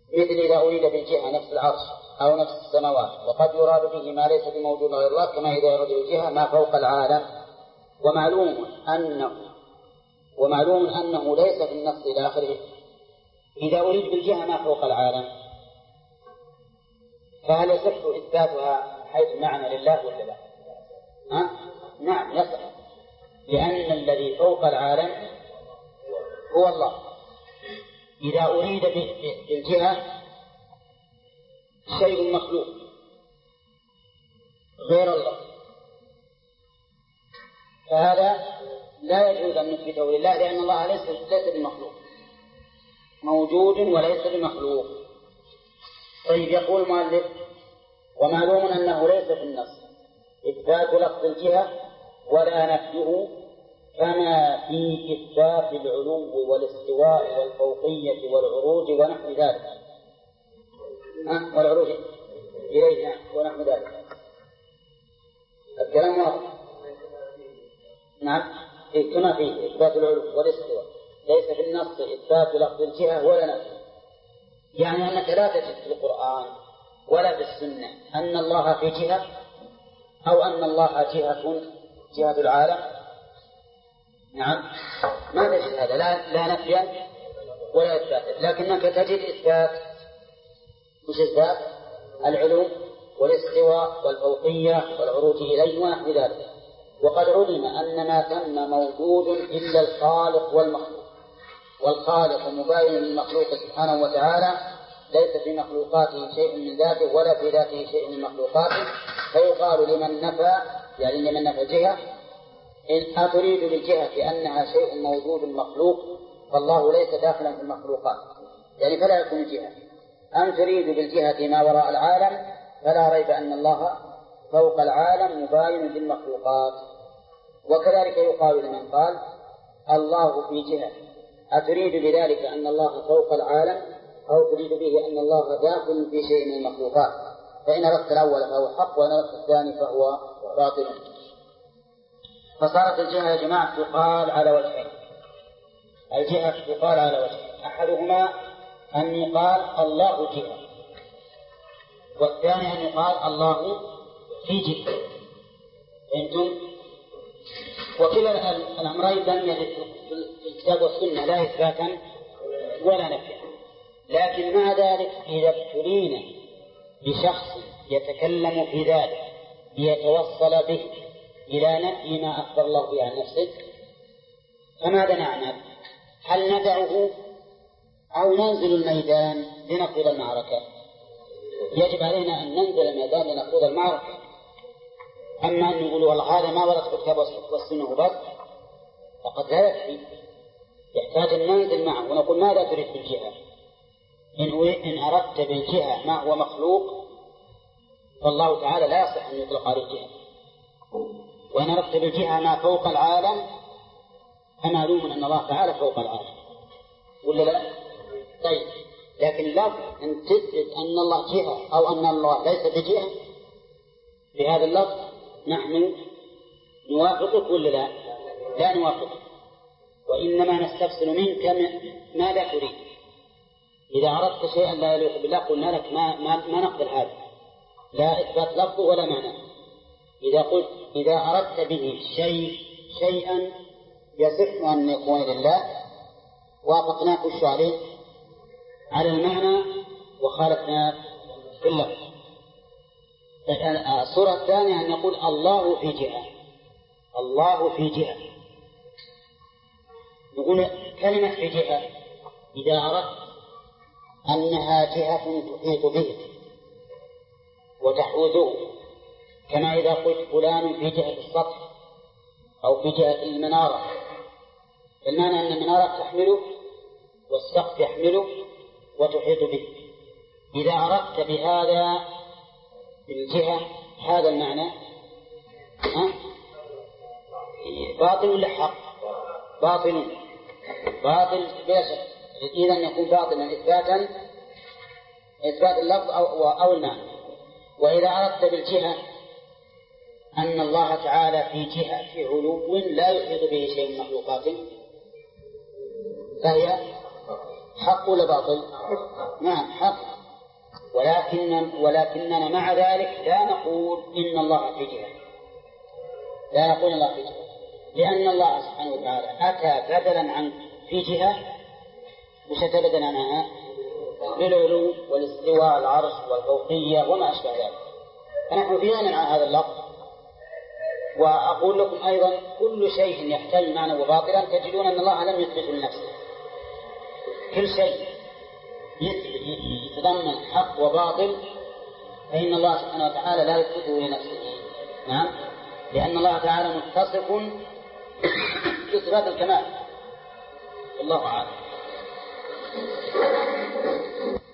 مثل إذا أريد بالجهة نفس العرش أو نفس السماوات، وقد يراد به ما ليس بموجود غير الله، كما إذا يراد بالجهة ما فوق العالم. ومعلوم أنه ومعلوم أنه ليس في النص إلى آخره. إذا أريد بالجهة ما فوق العالم فهل يصح إثباتها حيث معنى لله ولا لا؟ ها؟ نعم يصح، لأن الذي فوق العالم هو الله. إذا أريد بالجهة شيء مخلوق غير الله فهذا لا يجوز أن نثبته لله، لأن الله ليس ليس بمخلوق، موجود وليس بمخلوق. طيب يقول المؤلف: ومعلوم أنه ليس في النص إثبات لفظ الجهة ولا نفيه، كما في إثبات العلو والاستواء والفوقية والعروج ونحو ذلك. أه؟ والعروج إليه ونحو ذلك. الكلام واضح. نعم، كما في إثبات العلو والاستواء ليس في النص إثبات لفظ الجهة ولا نفيه، يعني أنك لا تجد في القرآن ولا في السنة أن الله في جهة أو أن الله جهة جهة العالم. نعم، ما تجد هذا، لا, لا نفيا ولا إثبات، لكنك تجد إثبات مش إثبات العلو والاستواء والفوقية والعروج إليه ونحو ذلك. وقد علم أن ما ثم موجود إلا الخالق والمخلوق، والخالق مباين للمخلوق سبحانه وتعالى، ليس في مخلوقاته شيء من ذاته ولا في ذاته شيء من مخلوقاته. فيقال لمن نفى يعني لمن نفى الجهة: إن أتريد بالجهة أنها شيء موجود مخلوق فالله ليس داخلا في المخلوقات، يعني فلا يكون جهة. أم تريد بالجهة ما وراء العالم فلا ريب أن الله فوق العالم مباين للمخلوقات. وكذلك يقال لمن قال الله في جهة: أتريد بذلك أن الله فوق العالم أو تريد به أن الله داخل في شيء من المخلوقات؟ فإن أردت الأول فهو حق، وإن أردت الثاني فهو باطل. فصارت الجهة يا جماعة تقال على وجهين. الجهة تقال على وجهين: أحدهما أن يقال الله جهة، والثاني أن يقال الله في جهة. أنتم وكلا الأمرين لم يرد في الكتاب والسنة لا إثباتا ولا نفيا. لكن مع ذلك إذا ابتلينا بشخص يتكلم في ذلك ليتوصل به إلى نفي ما أخبر الله به عن نفسه، فماذا نعمل؟ هل ندعه أو ننزل الميدان لنخوض المعركة؟ يجب علينا أن ننزل الميدان لنخوض المعركة. أما أن نقول والله هذا ما ورد في الكتاب والسنة بس فقد لا يكفي، يحتاج أن ننزل معه ونقول: ماذا تريد بالجهة؟ إن أردت بالجهة ما هو مخلوق فالله تعالى لا يصح أن يطلق عليه جهة، وإن أردت بالجهة ما فوق العالم فمعلوم أن الله تعالى فوق العالم، ولا لا؟ طيب، لكن لفظ أن تثبت أن الله جهة أو أن الله ليس بجهة بهذا اللفظ نحن نوافقك ولا لا؟ لا نوافقك، وإنما نستفسر منك ما لا تريد. إذا أردت شيئا لا يليق بالله قلنا لك ما, ما, ما نقبل هذا، لا إثبات لفظه ولا معنى. إذا قلت إذا أردت به شيء شيئا يصح أن يكون لله وافقناك وش عليه؟ على المعنى وخالفنا في اللفظ. الصورة الثانية أن يقول الله في جهة، الله في جهة، نقول كلمة في جهة إذا أردت أنها جهة تحيط به وتحوزه، كما إذا قلت فلان في جهة السطح أو في جهة المنارة، المعنى أن المنارة تحمله والسقف يحمله وتحيط به. إذا أردت بهذا الجهة هذا المعنى ها؟ باطل ولا حق؟ باطل، باطل بلا شك. إذن يكون باطلا إثباتا إثبات اللفظ أو, أو المعنى. وإذا أردت بالجهة أن الله تعالى في جهة في علو لا يحيط به شيء من مخلوقاته فهي حق ولا باطل؟ نعم حق، ولكن ولكننا مع ذلك لا نقول إن الله في جهة، لا نقول الله في جهة، لأن الله سبحانه وتعالى أتى بدلا عن في جهة، مش أتى بدلا عنها بالعلو والاستواء العرش والفوقية وما أشبه ذلك، فنحن في غنى عن هذا اللفظ. وأقول لكم أيضا كل شيء يحتمل معنى وباطلا تجدون أن الله لم يثبته لنفسه، كل شيء يتضمن حق وباطل فإن الله سبحانه وتعالى لا يثبته لنفسه. نعم، لأن الله تعالى متصف بصفات الكمال. الله أعلم.